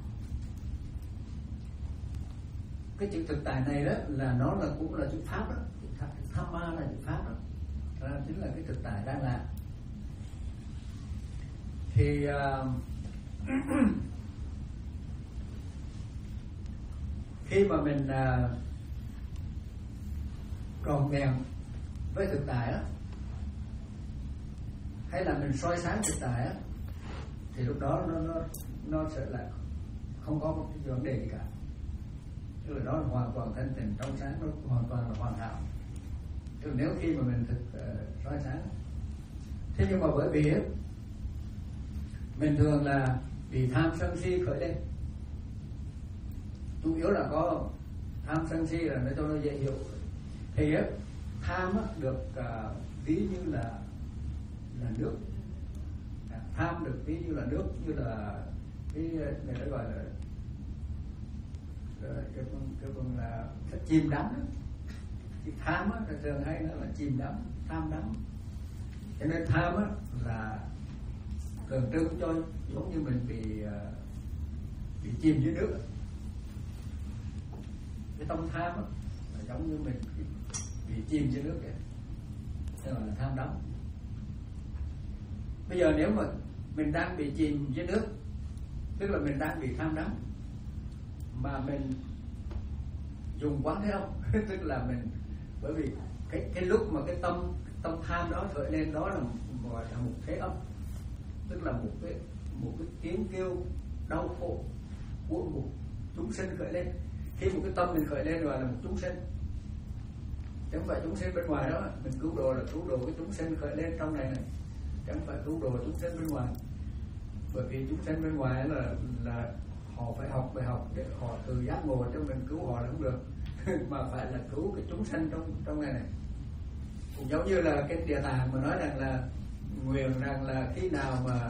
S3: Cái chữ thực tại này đó là nó là cũng là chữ pháp đó, tham ma là chữ pháp đó, đó chính là cái thực tại đang là. Thì uh, khi mà mình uh, tròn vẹn với thực tại á, hay là mình soi sáng thực tại á, thì lúc đó nó nó nó sẽ là không có một cái vấn đề gì cả. Tức là nó là hoàn toàn thanh tịnh trong sáng, nó hoàn toàn là hoàn hảo. Tức nếu khi mà mình thực uh, soi sáng. Thế nhưng mà bởi vì ấy, mình thường là bị tham sân si khởi lên, chủ yếu là có tham sân si là nói cho nó dễ hiểu. Thì ấy, tham á, được uh, ví như là là nước, tham được ví như là nước, như là cái người ta gọi là cái con cái con là cái chìm đắm. Cái tham á thường hay nó là chìm đắm, tham đắm. Cho nên tham á là tượng trưng cho giống như mình bị uh, bị chìm dưới nước. Cái tâm tham á là giống như mình bị, bị chìm dưới nước vậy, đó gọi là tham đắm. Bây giờ nếu mà mình đang bị chìm dưới nước, tức là mình đang bị tham đắm, mà mình dùng quán thế âm tức là mình, bởi vì cái cái lúc mà cái tâm tâm tham đó khởi lên đó là gọi là một thế âm, tức là một cái một cái tiếng kêu đau khổ của một chúng sinh khởi lên. Khi một cái tâm mình khởi lên gọi là một chúng sinh, chứ không phải chúng sinh bên ngoài đó. Mình cứu độ là cứu độ cái chúng sinh khởi lên trong này này, chứ không phải cứu độ chúng sinh bên ngoài. Bởi vì chúng sinh bên ngoài là là họ phải học bài học để họ tự giác ngộ, cho mình cứu họ là không được mà phải là cứu cái chúng sinh trong trong này này. Cũng giống như là cái Địa Tạng mà nói rằng là nguyện rằng là khi nào mà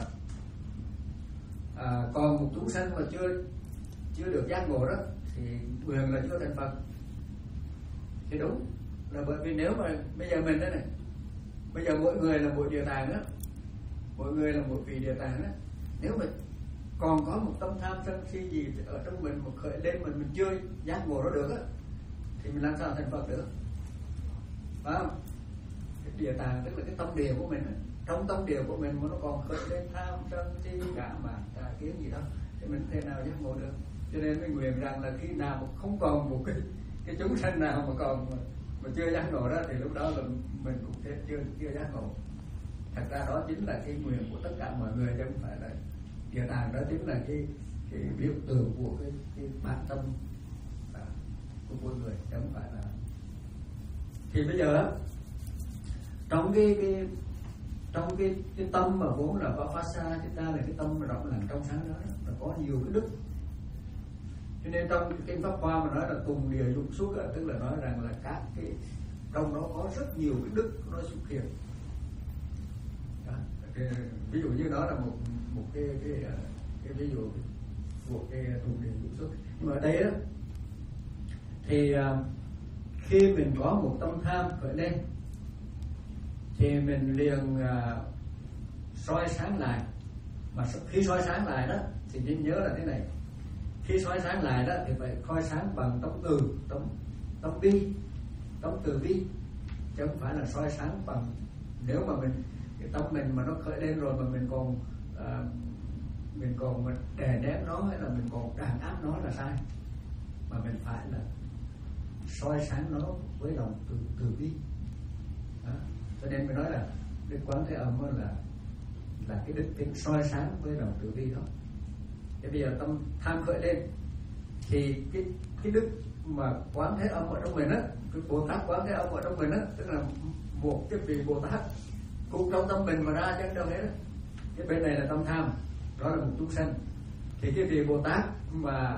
S3: à, còn một chúng sinh mà chưa chưa được giác ngộ đó thì nguyện là chưa thành Phật. Thì đúng là bởi vì nếu mà bây giờ mình đó này, bây giờ mỗi người là một Địa Tạng đó, mỗi người là một vị Địa Tạng đó, nếu mà còn có một tâm tham sân si gì ở trong mình mà khởi lên mình mình chưa giác ngộ nó được á, thì mình làm sao thành Phật được, phải không? Cái Địa Tạng tức là cái tâm địa của mình á, trong tâm địa của mình mà nó còn khởi lên tham sân si cả mà cả kiến gì đó thì mình thế nào giác ngộ được. Cho nên mình nguyện rằng là khi nào mà không còn một cái cái chúng sanh nào mà còn mà, mà chưa giác ngộ đó thì lúc đó là mình cũng chưa chưa, chưa giác ngộ. Thật ra đó chính là cái nguyện của tất cả mọi người, chứ không phải là Địa Tạng. Đó chính là cái cái biểu tượng của cái cái bản tâm của mỗi người, chứ không phải là. Thì bây giờ trong cái cái trong cái cái tâm mà vốn là có phát xa chúng ta là cái tâm mà rộng lặng trong sáng đó là có nhiều cái đức. Cho nên trong cái kinh Pháp Hoa mà nói là tùng địa dụng xuất, tức là nói rằng là các cái trong đó có rất nhiều cái đức nó xuất hiện. Đó. Cái, ví dụ như đó là một một cái cái cái, cái ví dụ của cái thùng điện vũ xuất. Nhưng mà ở đây đó thì uh, khi mình có một tâm tham khởi lên thì mình liền uh, soi sáng lại. Mà khi soi sáng lại đó thì nên nhớ là thế này, khi soi sáng lại đó thì phải soi sáng bằng tâm từ, tâm tâm bi, tâm từ bi, chứ không phải là soi sáng bằng, nếu mà mình cái tâm mình mà nó khởi lên rồi mà mình còn uh, mình còn mình đè nén nó hay là mình còn đàn áp nó là sai, mà mình phải là soi sáng nó với lòng từ từ bi. Đó. Cho nên mình nói là Đức Quán Thế Âm là là cái đức tính soi sáng với lòng từ bi đó. Thế bây giờ tâm tham khởi lên thì cái cái đức mà Quán Thế Âm ở trong mình á, cái Bồ Tát Quán Thế Âm ở trong mình á, tức là một cái vị Bồ Tát cũng trong tâm mình mà ra chứ đâu hết á. Cái bên này là tâm tham, đó là một chúng sanh. Thì cái vị Bồ Tát mà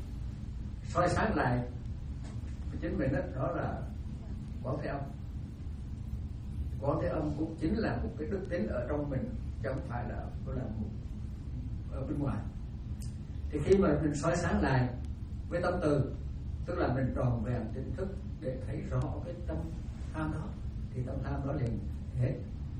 S3: soi sáng lại chính mình đó, đó là Quán Thế Âm. Quán Thế Âm cũng chính là một cái đức tính ở trong mình, chứ không phải là là một ở bên ngoài. Thì khi mà mình soi sáng lại với tâm từ, tức là mình tròn vẹn tỉnh thức để thấy rõ cái tâm tham đó, thì tâm tham đó liền hết.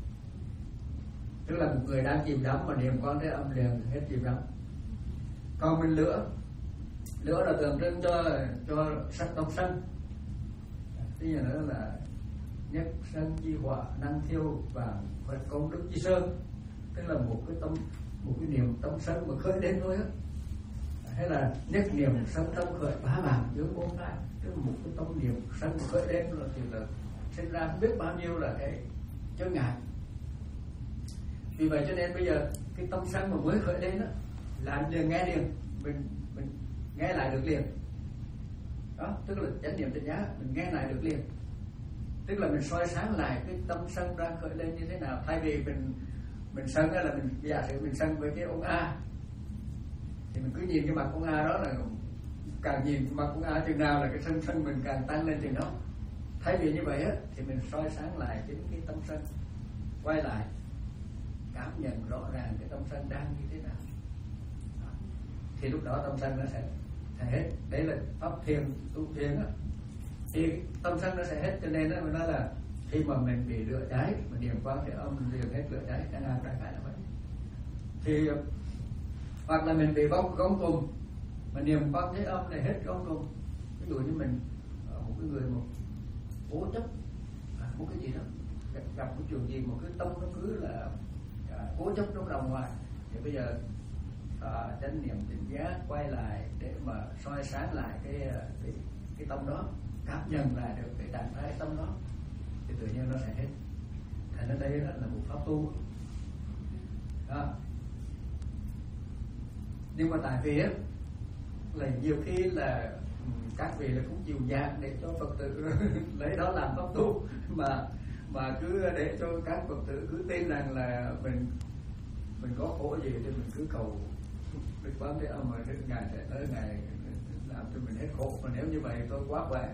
S3: Tức là một người đang chìm đắm mà niệm Quán Thế Âm liền hết chìm đắm. Còn mình lửa, lửa là tượng trưng cho cho sắc tâm sân. Bây giờ nữa là nhất sân chi hỏa năng thiêu vàng và công đức chi sơn, tức là một cái tâm, một cái niềm tâm sân mà khởi đến thôi á, hay là nhất niệm sân tâm khởi bá vàng dưới bốn cái, tức là một cái tâm niệm sân mà khởi đến rồi thì là sinh ra không biết bao nhiêu là cái chướng ngại. Vì vậy cho nên bây giờ cái tâm sân mà mới khởi đến đó là liền nghe liền, mình mình nghe lại được liền. Đó, tức là chánh niệm tỉnh giác, mình nghe lại được liền. Tức là mình soi sáng lại cái tâm sân đang khởi lên như thế nào. Thay vì mình mình sân là mình giả sử mình sân với cái ông A, thì mình cứ nhìn cái mặt ông A đó, là càng nhìn cái mặt ông A chừng nào là cái sân sân mình càng tăng lên chừng đó. Thay vì như vậy á, thì mình soi sáng lại chính cái tâm sân, quay lại cảm nhận rõ ràng cái tâm sân đang như thế nào. Đó. Thì lúc đó tâm sân nó sẽ, sẽ hết. Đấy là pháp thiền, tu thiền á, thì tâm sân nó sẽ hết. Cho nên đó mình nói là khi mà mình bị lửa cháy, mình niệm Quán Thế Âm liền hết lửa cháy, đang làm đại khái là vậy. Thì hoặc là mình bị gông gông cùng, mà niệm Quán Thế Âm này hết gông cùng. Ví dụ như mình một cái người một cố chấp à, một cái gì đó, gặp, gặp một trường gì một cái tâm nó cứ là à, cố chấp trong lòng ngoài, thì bây giờ à, chánh niệm tỉnh giác quay lại để mà soi sáng lại cái cái, cái tâm đó, cảm nhận lại được cái trạng thái tâm đó, thì tự nhiên nó sẽ hết. Thành ra đây là một pháp tu đó. Nhưng mà tại vì á, là nhiều khi là các vị là cũng chịu nhạc để cho Phật tử lấy đó làm pháp tu, mà mà cứ để cho các Phật tử cứ tin rằng là mình mình có khổ gì thì mình cứ cầu Đức Quán Thế Âm, mà Đức Ngài sẽ tới Ngài làm cho mình hết khổ. Mà nếu như vậy tôi quá khỏe.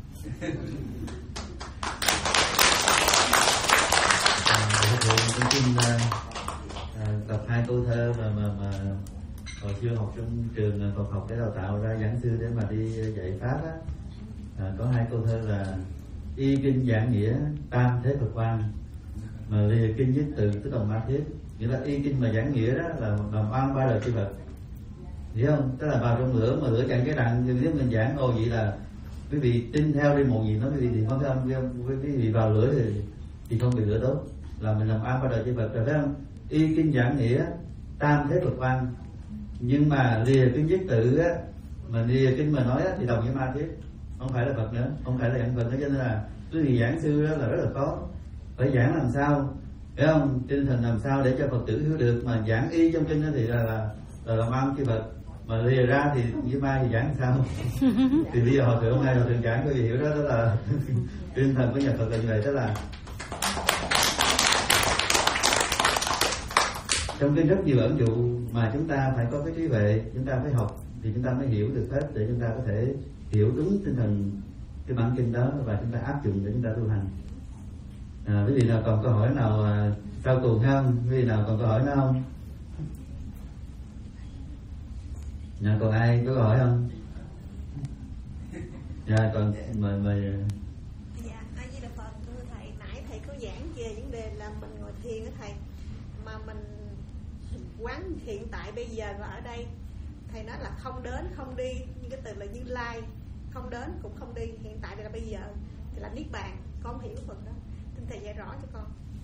S1: Tôi xin đọc hai câu thơ mà mà mà hồi xưa học trong trường Phật học để đào tạo ra giảng sư để mà đi dạy pháp á. À, có hai câu thơ là y kinh giảng nghĩa tam thế Phật quan, mà lìa kinh nhất từ tức đồng ma thiết. Nghĩa là y kinh mà giảng nghĩa đó là làm oan ba đời chư Phật, hiểu không? Tức là vào trong lửa mà lửa chẳng cái đặng, nếu mình giảng ô vậy là quý vị tin theo đi một gì nói quý vị thì không thấy không, quý vị vào lửa thì thì không bị lửa đốt, là mình làm oan ba đời chư Phật rồi, phải không? Y kinh giảng nghĩa tam thế Phật quan, nhưng mà lìa kinh nhất tự á, mà lìa kinh mà nói á, thì đồng với ma thiết, không phải là Phật nữa, không phải là giảng Phật nữa. Cho nên là quý vị giảng sư đó là rất là khó, phải giảng làm sao, phải không? Tinh thần làm sao để cho Phật tử hiểu được, mà giảng y trong kinh đó thì là là, là làm ăn chư Phật, mà lìa ra thì với ma thì giảng làm sao? Thì bây giờ họ thượng hôm nay họ thượng giảng quý vị hiểu đó, đó là tinh thần của nhà Phật là như vậy. Đó là trong kinh rất nhiều ẩn dụ mà chúng ta phải có cái trí huệ, chúng ta phải học thì chúng ta mới hiểu được hết, để chúng ta có thể hiểu đúng tinh thần cái bản kinh đó và chúng ta áp dụng để chúng ta tu hành. À, quý vị nào còn câu hỏi nào à, sau cùng không? Quý vị nào còn câu hỏi nữa không? Dạ, còn ai có câu hỏi không? Dạ, còn mời mời.
S6: Dạ, A Di Đà Phật. Thưa thầy, nãy thầy có giảng về vấn đề là mình ngồi thiền đó thầy, mà mình quán hiện tại bây giờ và ở đây, thầy nói là không đến không đi, nhưng cái từ là Như Lai, không đến cũng không đi, hiện tại là bây giờ thì là niết bàn. Con hiểu phần đó, xin thầy dạy rõ cho con.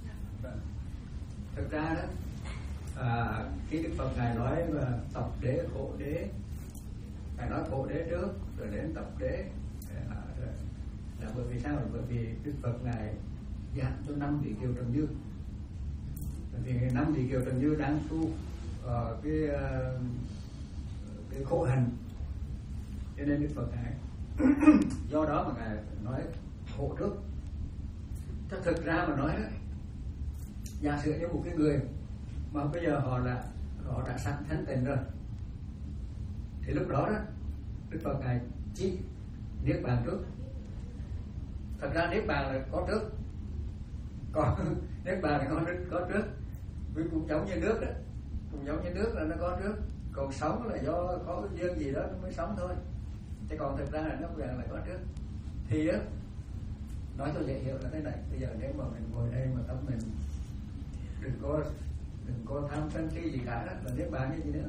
S3: Thực ra đó, à, khi Đức Phật ngài nói là tập đế khổ đế, ngài nói khổ đế trước rồi đến tập đế, à, là bởi vì sao? Bởi vì Đức Phật ngài giảng cho năm vị kiều trần như, bởi vì năm vị kiều trần như đang tu uh, cái uh, cái khổ hành, cho nên Đức Phật ngài do đó mà ngài nói khổ trước. Thật thực ra mà nói đó, giả sử như một cái người mà bây giờ họ là họ đã sẵn thánh tình rồi, thì lúc đó đó Đức Phật ngài chỉ niết bàn trước. Thật ra niết bàn là có trước, còn niết bàn là có có trước, vì cũng giống như nước đó, cũng giống như nước là nó có trước, còn sống là do có cái duyên gì đó nó mới sống thôi, chứ còn thực ra là nó vàng là có trước. Thì á, nói cho dễ hiểu là thế này, bây giờ nếu mà mình ngồi đây mà tâm mình đừng có đừng có tham sân si gì cả đó, là niết bàn như gì nữa.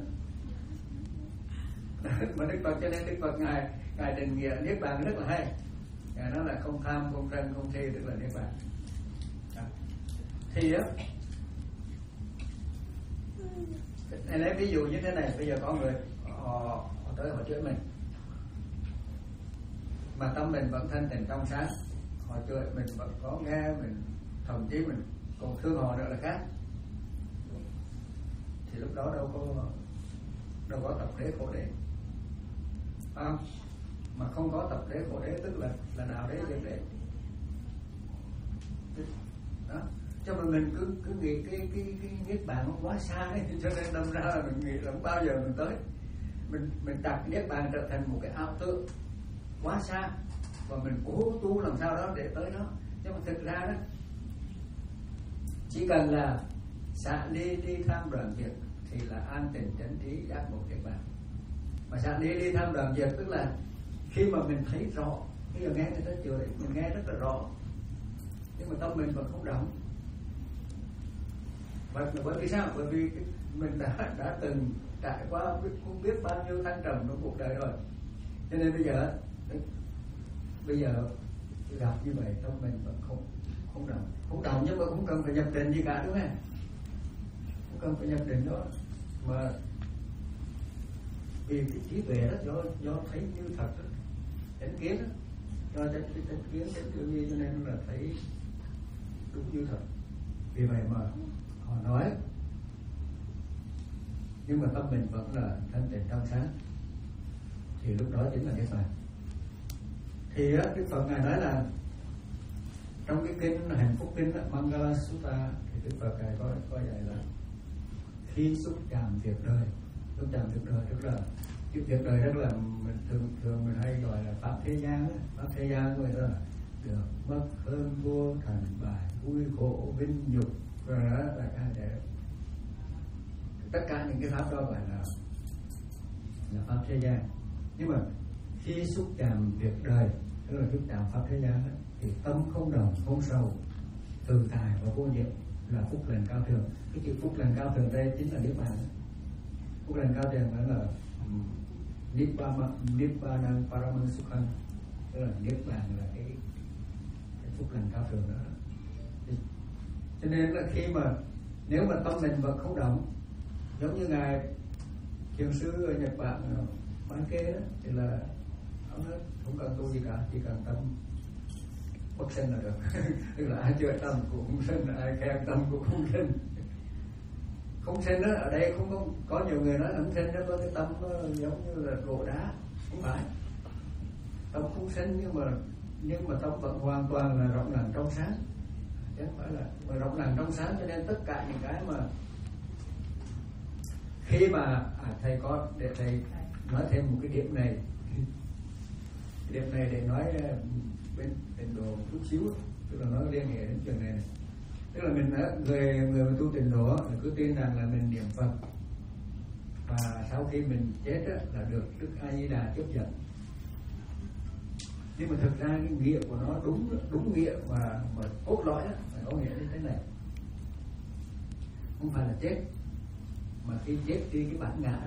S3: Mà Đức Phật, cho nên Đức Phật ngài ngài định nghĩa niết bàn rất là hay. Ngài nói là không tham, không sân, không si, tức là niết bàn. Thì á, này lấy ví dụ như thế này, bây giờ có người họ, họ tới họ chửi mình, mà tâm mình vẫn thanh tịnh trong sáng, họ chửi mình vẫn có nghe, mình thậm chí mình còn thương họ nữa là khác, thì lúc đó đâu có đâu có tập đế khổ đế, à, mà không có tập đế khổ đế tức là là đạo đế diệt đế đó. Cho nên mình cứ cứ nghĩ cái cái cái niết bàn nó quá xa ấy, cho nên đâm ra là mình nghĩ là không bao giờ mình tới, mình mình đặt niết bàn trở thành một cái ảo tưởng quá xa, và mình cố tu làm sao đó để tới đó. Nhưng mà thực ra đó, chỉ cần là xả ly đi tham đoạn diệt thì là an tịnh chánh trí giác ngộ niết bàn. Mà xả ly đi tham đoạn diệt tức là khi mà mình thấy rõ, bây giờ nghe người ta chửi mình nghe rất là rõ, nhưng mà tâm mình vẫn không động. Bởi, bởi vì sao? Bởi vì mình đã đã từng trải qua không biết bao nhiêu thăng trầm trong cuộc đời rồi, cho nên bây giờ bây giờ gặp như vậy tâm mình vẫn không không động, không động nhưng mà cũng cần phải nhập định gì cả, đúng không? Không cần phải nhập định đó, mà vì cái trí tuệ đó do do thấy như thật đó, chánh kiến đó, do chánh chánh kiến chánh tư duy, cho nên là thấy đúng như thật. Vì vậy mà họ nói, nhưng mà tâm mình vẫn là thanh tịnh trong sáng, thì lúc đó chính là niết bàn. Thì á, Đức Phật ngài nói là trong cái kinh Hạnh Phúc Kinh Mangala Sutta, thì Đức Phật ngài có có dạy là khi xúc chạm việc đời, xúc chạm việc đời tức là cái việc đời rất là mình thường thường mình hay gọi là pháp thế gian, pháp thế gian người đó là được mất hơn vua thành bại vui khổ vinh nhục rồi đó là cái để tất cả những cái pháp đó gọi là là pháp thế gian. Nhưng mà khi xúc chạm việc đời tức là xúc chạm pháp thế gian đó, thì tâm không đồng không sầu tự tại và vô nhiễm là phúc lành cao thượng. Cái chữ phúc lành cao thượng đây chính là niết bàn. Phúc lành cao thượng đó là nibbana nibbana paraman sukhan, tức là niết bàn là cái, cái phúc lành cao thượng đó. Cho nên là khi mà nếu mà tâm mình vẫn không động, giống như ngài thiền sư ở Nhật Bản bán kê đó, thì là ông nói không cần tu gì cả, chỉ cần tâm bất sinh là được. Tức là ai chữa tâm cũng không sinh, ai khen tâm cũng không sinh. Không sinh đó, ở đây không có, có nhiều người nói là không sinh đó, có cái tâm nó giống như là gỗ đá, không phải. Tâm không sinh nhưng mà nhưng mà tâm vẫn hoàn toàn là rộng lặng trong sáng, chứ không phải là mà rộng lặng trong sáng. Cho nên tất cả những cái mà khi mà à, thầy có để thầy nói thêm một cái điểm này, cái điểm này để nói nói bên tịnh độ một chút xíu, tức là nói liên hệ đến chuyện này, này. Tức là mình người người mà tu tịnh độ là cứ tin rằng là mình niệm Phật và sau khi mình chết là được Đức A Di Đà tiếp dẫn. Nhưng mà thực ra cái nghĩa của nó đúng đúng nghĩa mà mà cốt lõi là có nghĩa như thế này, không phải là chết, mà khi chết đi cái bản ngã,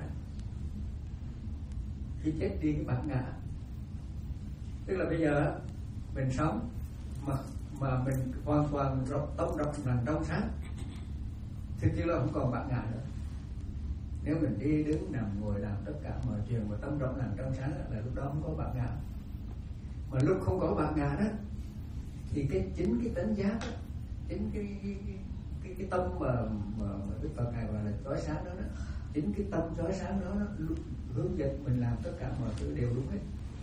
S3: khi chết đi cái bản ngã, tức là bây giờ mình sống mà mà mình hoàn toàn tâm độc rằng trong sáng, thực sự là không còn bản ngã nữa. Nếu mình đi đứng nằm ngồi làm tất cả mọi chuyện mà tâm rộng lặng trong sáng là lúc đó không có bản ngã. Mà lúc không có bản ngã đó thì cái chính cái tánh giác đó, chính cái cái, cái, cái tâm mà, mà, mà Đức Phật ngài gọi là chói sáng đó, đó, chính cái tâm chói sáng đó, đó hướng dẫn mình làm tất cả mọi thứ đều đúng hết.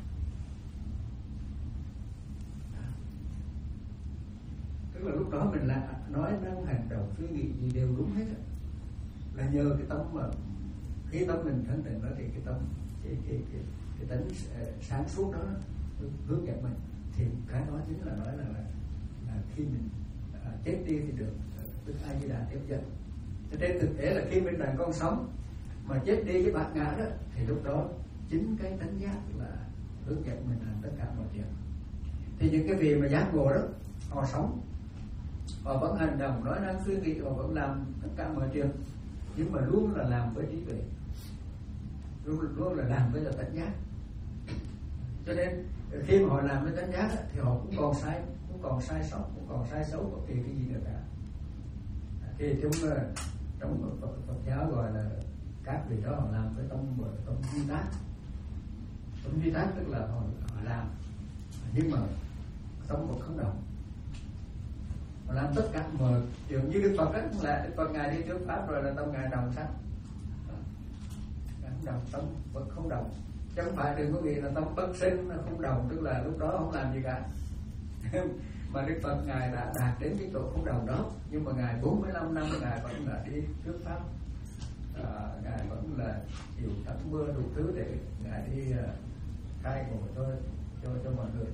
S3: Tức là lúc đó mình là nói năng hành động suy nghĩ gì đều đúng hết, là nhờ cái tâm mà khi tâm mình thanh tịnh đó thì cái tâm cái cái cái, cái tánh sáng suốt đó hướng dẫn mình, thì cái đó chính là nói là, là, là khi mình à, chết đi thì được Đức A Di Đà tiếp dẫn. Cho nên thực tế là khi mình đang còn sống mà chết đi với bản ngã đó thì lúc đó chính cái tánh giác là hướng dẫn mình làm tất cả mọi chuyện. Thì những cái vị mà giác ngộ đó họ sống, họ vẫn hành động, nói năng suy nghĩ, họ vẫn làm tất cả mọi chuyện, nhưng mà luôn là làm với trí tuệ, luôn, luôn là làm với là tánh giác. Cho nên khi mà họ làm với tánh giác thì họ cũng còn sai, cũng còn sai sót, cũng còn sai xấu bất kỳ cái gì nữa cả. Thì trong trong Phật, Phật giáo gọi là các vị đó họ làm với tâm tâm duy tác, tâm duy tác tức là họ, họ làm nhưng mà tâm vẫn không động, họ làm tất cả mọi chuyện như Đức Phật đó, là Đức Phật ngài đi trước pháp rồi là tâm ngài đồng sắc, không động, tâm vẫn không động. Chứ không phải đừng có nghĩ là tâm bất sinh không đồng, tức là lúc đó không làm gì cả. Mà Đức Phật ngài đã đạt đến cái chỗ không đồng đó, nhưng mà ngài bốn mươi lăm năm ngài vẫn là đi trước pháp, à, ngài vẫn là chịu tắm mưa đủ thứ để ngài đi uh, khai ngộ cho cho cho mọi người.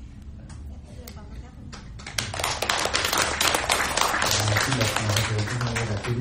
S1: Xin lỗi mọi người, chúng tôi là chính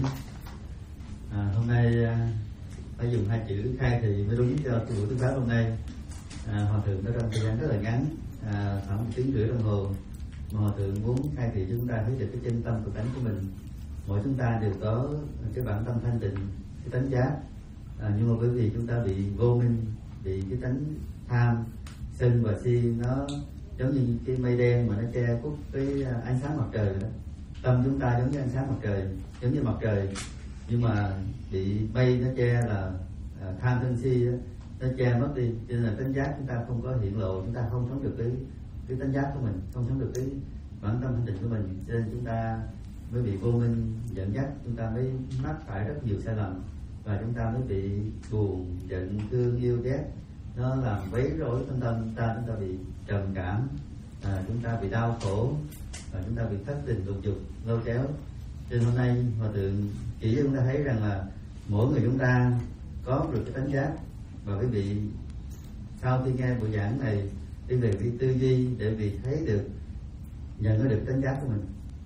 S1: à, hôm nay phải dùng hai chữ khai thì mới đúng cho buổi thứ pháp hôm nay. À, hòa thượng có trong thời gian rất là ngắn, à, khoảng một tiếng rưỡi đồng hồ, mà hòa thượng muốn khai thị chúng ta thấy được cái chân tâm của tánh của mình. Mỗi chúng ta đều có cái bản tâm thanh tịnh, cái tánh giác, à, nhưng mà bởi vì chúng ta bị vô minh, bị cái tánh tham, sân và si nó giống như cái mây đen mà nó che khuất cái ánh sáng mặt trời đó. Tâm chúng ta giống như ánh sáng mặt trời, giống như mặt trời, nhưng mà bị mây nó che là à, tham sân si đó, nó che mất đi, cho nên là tánh giác chúng ta không có hiện lộ, chúng ta không sống được cái cái tánh giác của mình, không sống được cái bản tâm thanh tịnh của mình, cho nên chúng ta mới bị vô minh dẫn dắt, chúng ta mới mắc phải rất nhiều sai lầm và chúng ta mới bị buồn, giận, thương, yêu, ghét, nó làm quấy rối tâm tâm chúng ta, chúng ta bị trầm cảm, à, chúng ta bị đau khổ và chúng ta bị thất tình lục dục lôi kéo. Cho nên hôm nay hòa thượng chỉ cho chúng ta thấy rằng là mỗi người chúng ta có được cái tánh giác, và quý vị sau khi nghe buổi giảng này đi về cái tư duy để vì thấy được, nhận ra được tánh giác của mình,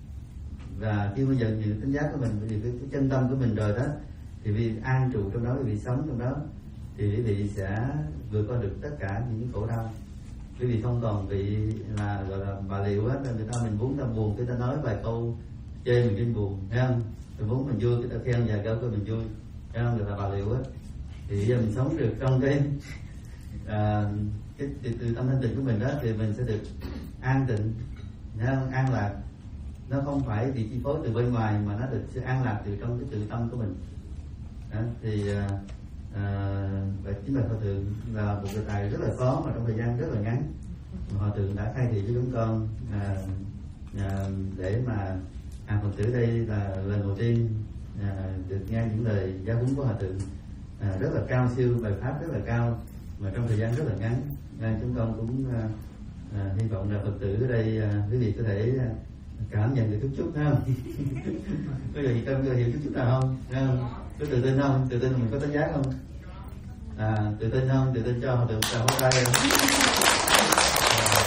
S1: và khi mà nhận được tánh giác của mình, vì cái, cái chân tâm của mình rồi đó, thì vì an trụ trong đó, vì sống trong đó, thì quý vị sẽ vượt qua được tất cả những khổ đau. Quý vị không còn bị là gọi là bà liệu hết, người ta mình muốn ta buồn, người ta nói vài câu chê mình kinh buồn, thấy không? Mình muốn mình vui, người ta khen vài câu cho mình vui, thấy không? Người ta bà liệu hết. Thì bây giờ mình sống được trong cái à, cái từ, từ tâm thanh tịnh của mình đó, thì mình sẽ được an tịnh, thấy không? An lạc. Nó không phải bị chi phối từ bên ngoài, mà nó được sự an lạc từ trong cái tự tâm của mình. Đó, thì à, và chính là hòa thượng là một đề tài rất là khó mà trong thời gian rất là ngắn hòa thượng đã khai thị cho chúng con, à, à, để mà à, Phật tử đây là lần đầu tiên à, được nghe những lời giáo huấn của hòa thượng, à, rất là cao siêu, bài pháp rất là cao mà trong thời gian rất là ngắn. À, chúng con cũng à, à, hy vọng là Phật tử ở đây à, quý vị có thể à, cảm nhận được chút chút, thấy không? Bây giờ trong giờ hiểu chút chút nào không? Thấy không? Có tự tin không? Tự tin là mình có tánh giác không? À, tự tin không? Tự tin cho hòa thượng chào pháo tay.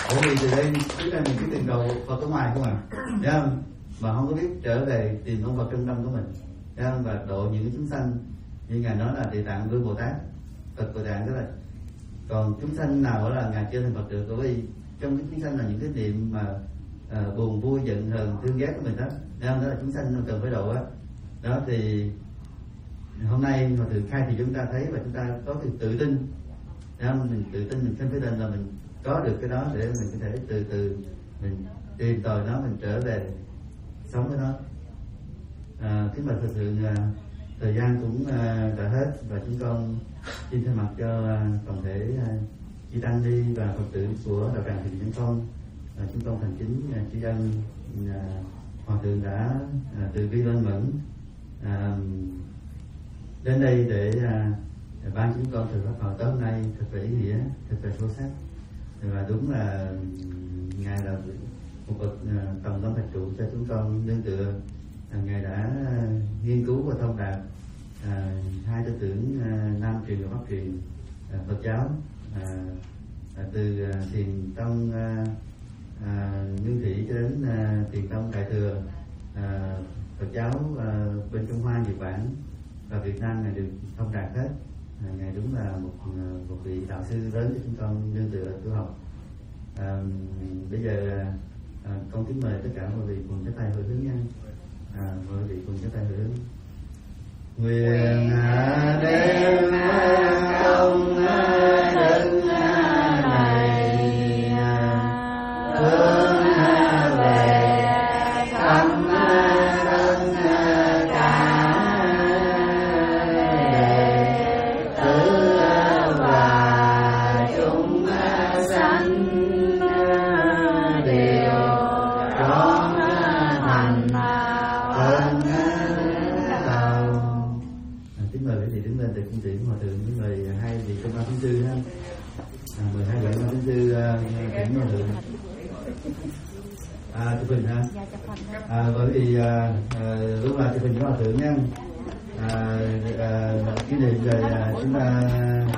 S1: Bởi vì từ đây chúng ta mình cứ tìm đầu Phật ở ngoài không à, thấy không? Mà không có biết trở về tìm ông Phật trong tâm của mình, thấy không? Và độ những cái chúng sanh như ngài nói là Địa Tạng Vương Bồ Tát, Phật Bồ Tát đó là. Còn chúng sanh nào đó là ngài chưa thành Phật được, bởi vì trong cái chúng sanh là những cái niệm mà à, buồn vui giận hờn thương ghét của mình đó, thấy không? Đó là chúng sanh cần phải độ á. Đó thì hôm nay mà từ khai thì chúng ta thấy và chúng ta có cái tự tin, thấy không? Mình tự tin, mình không phải tin là mình có được cái đó để mình có thể từ từ mình tìm tòi nó, mình trở về sống với nó. À, kính bạch Phật thượng, à, thời gian cũng à, đã hết và chúng con xin thay mặt cho à, toàn thể à, chư tăng ni và Phật tử của đạo tràng Thiện Nhân Phong, à, chúng con thành kính à, tri ân à, hòa thượng đã à, từ bi lên mẫn à, đến đây để à, ban chúng con từ pháp hội tối hôm nay thật là ý nghĩa, thật là sâu sắc. Và đúng là ngài là một bậc tầm tâm thạch trụ cho chúng con nương tựa. À, ngài đã nghiên cứu và thông đạt à, hai tư tưởng à, Nam truyền và Bắc truyền à, Phật giáo, à, à, từ à, Thiền tông à, à, Nguyên Thủy cho đến à, Thiền tông Đại thừa, à, Phật giáo à, bên Trung Hoa, Nhật Bản và Việt Nam ngài đều thông đạt hết. À, ngài đúng là một một vị đạo sư lớn cho chúng con nương tựa tu học. À, bây giờ à, con kính mời tất cả mọi vị cùng chắp tay hồi hướng nha. À, mọi vị cùng chắp tay hồi hướng. Nguyện đem công đức này hướng về khắp tất cả đệ tử và chúng sanh đều trọn thành ơn đạo. Kính mời quý vị đứng lên để cung tiễn hòa thượng với mời hai vị công an thứ tư ha. À, mời hai vị công an thứ tư tiễn hòa thượng. À, chụp hình ha. À, bởi vì à, à, lúc là chụp hình với hòa thượng nha. À, à, kỷ niệm về à, chúng ta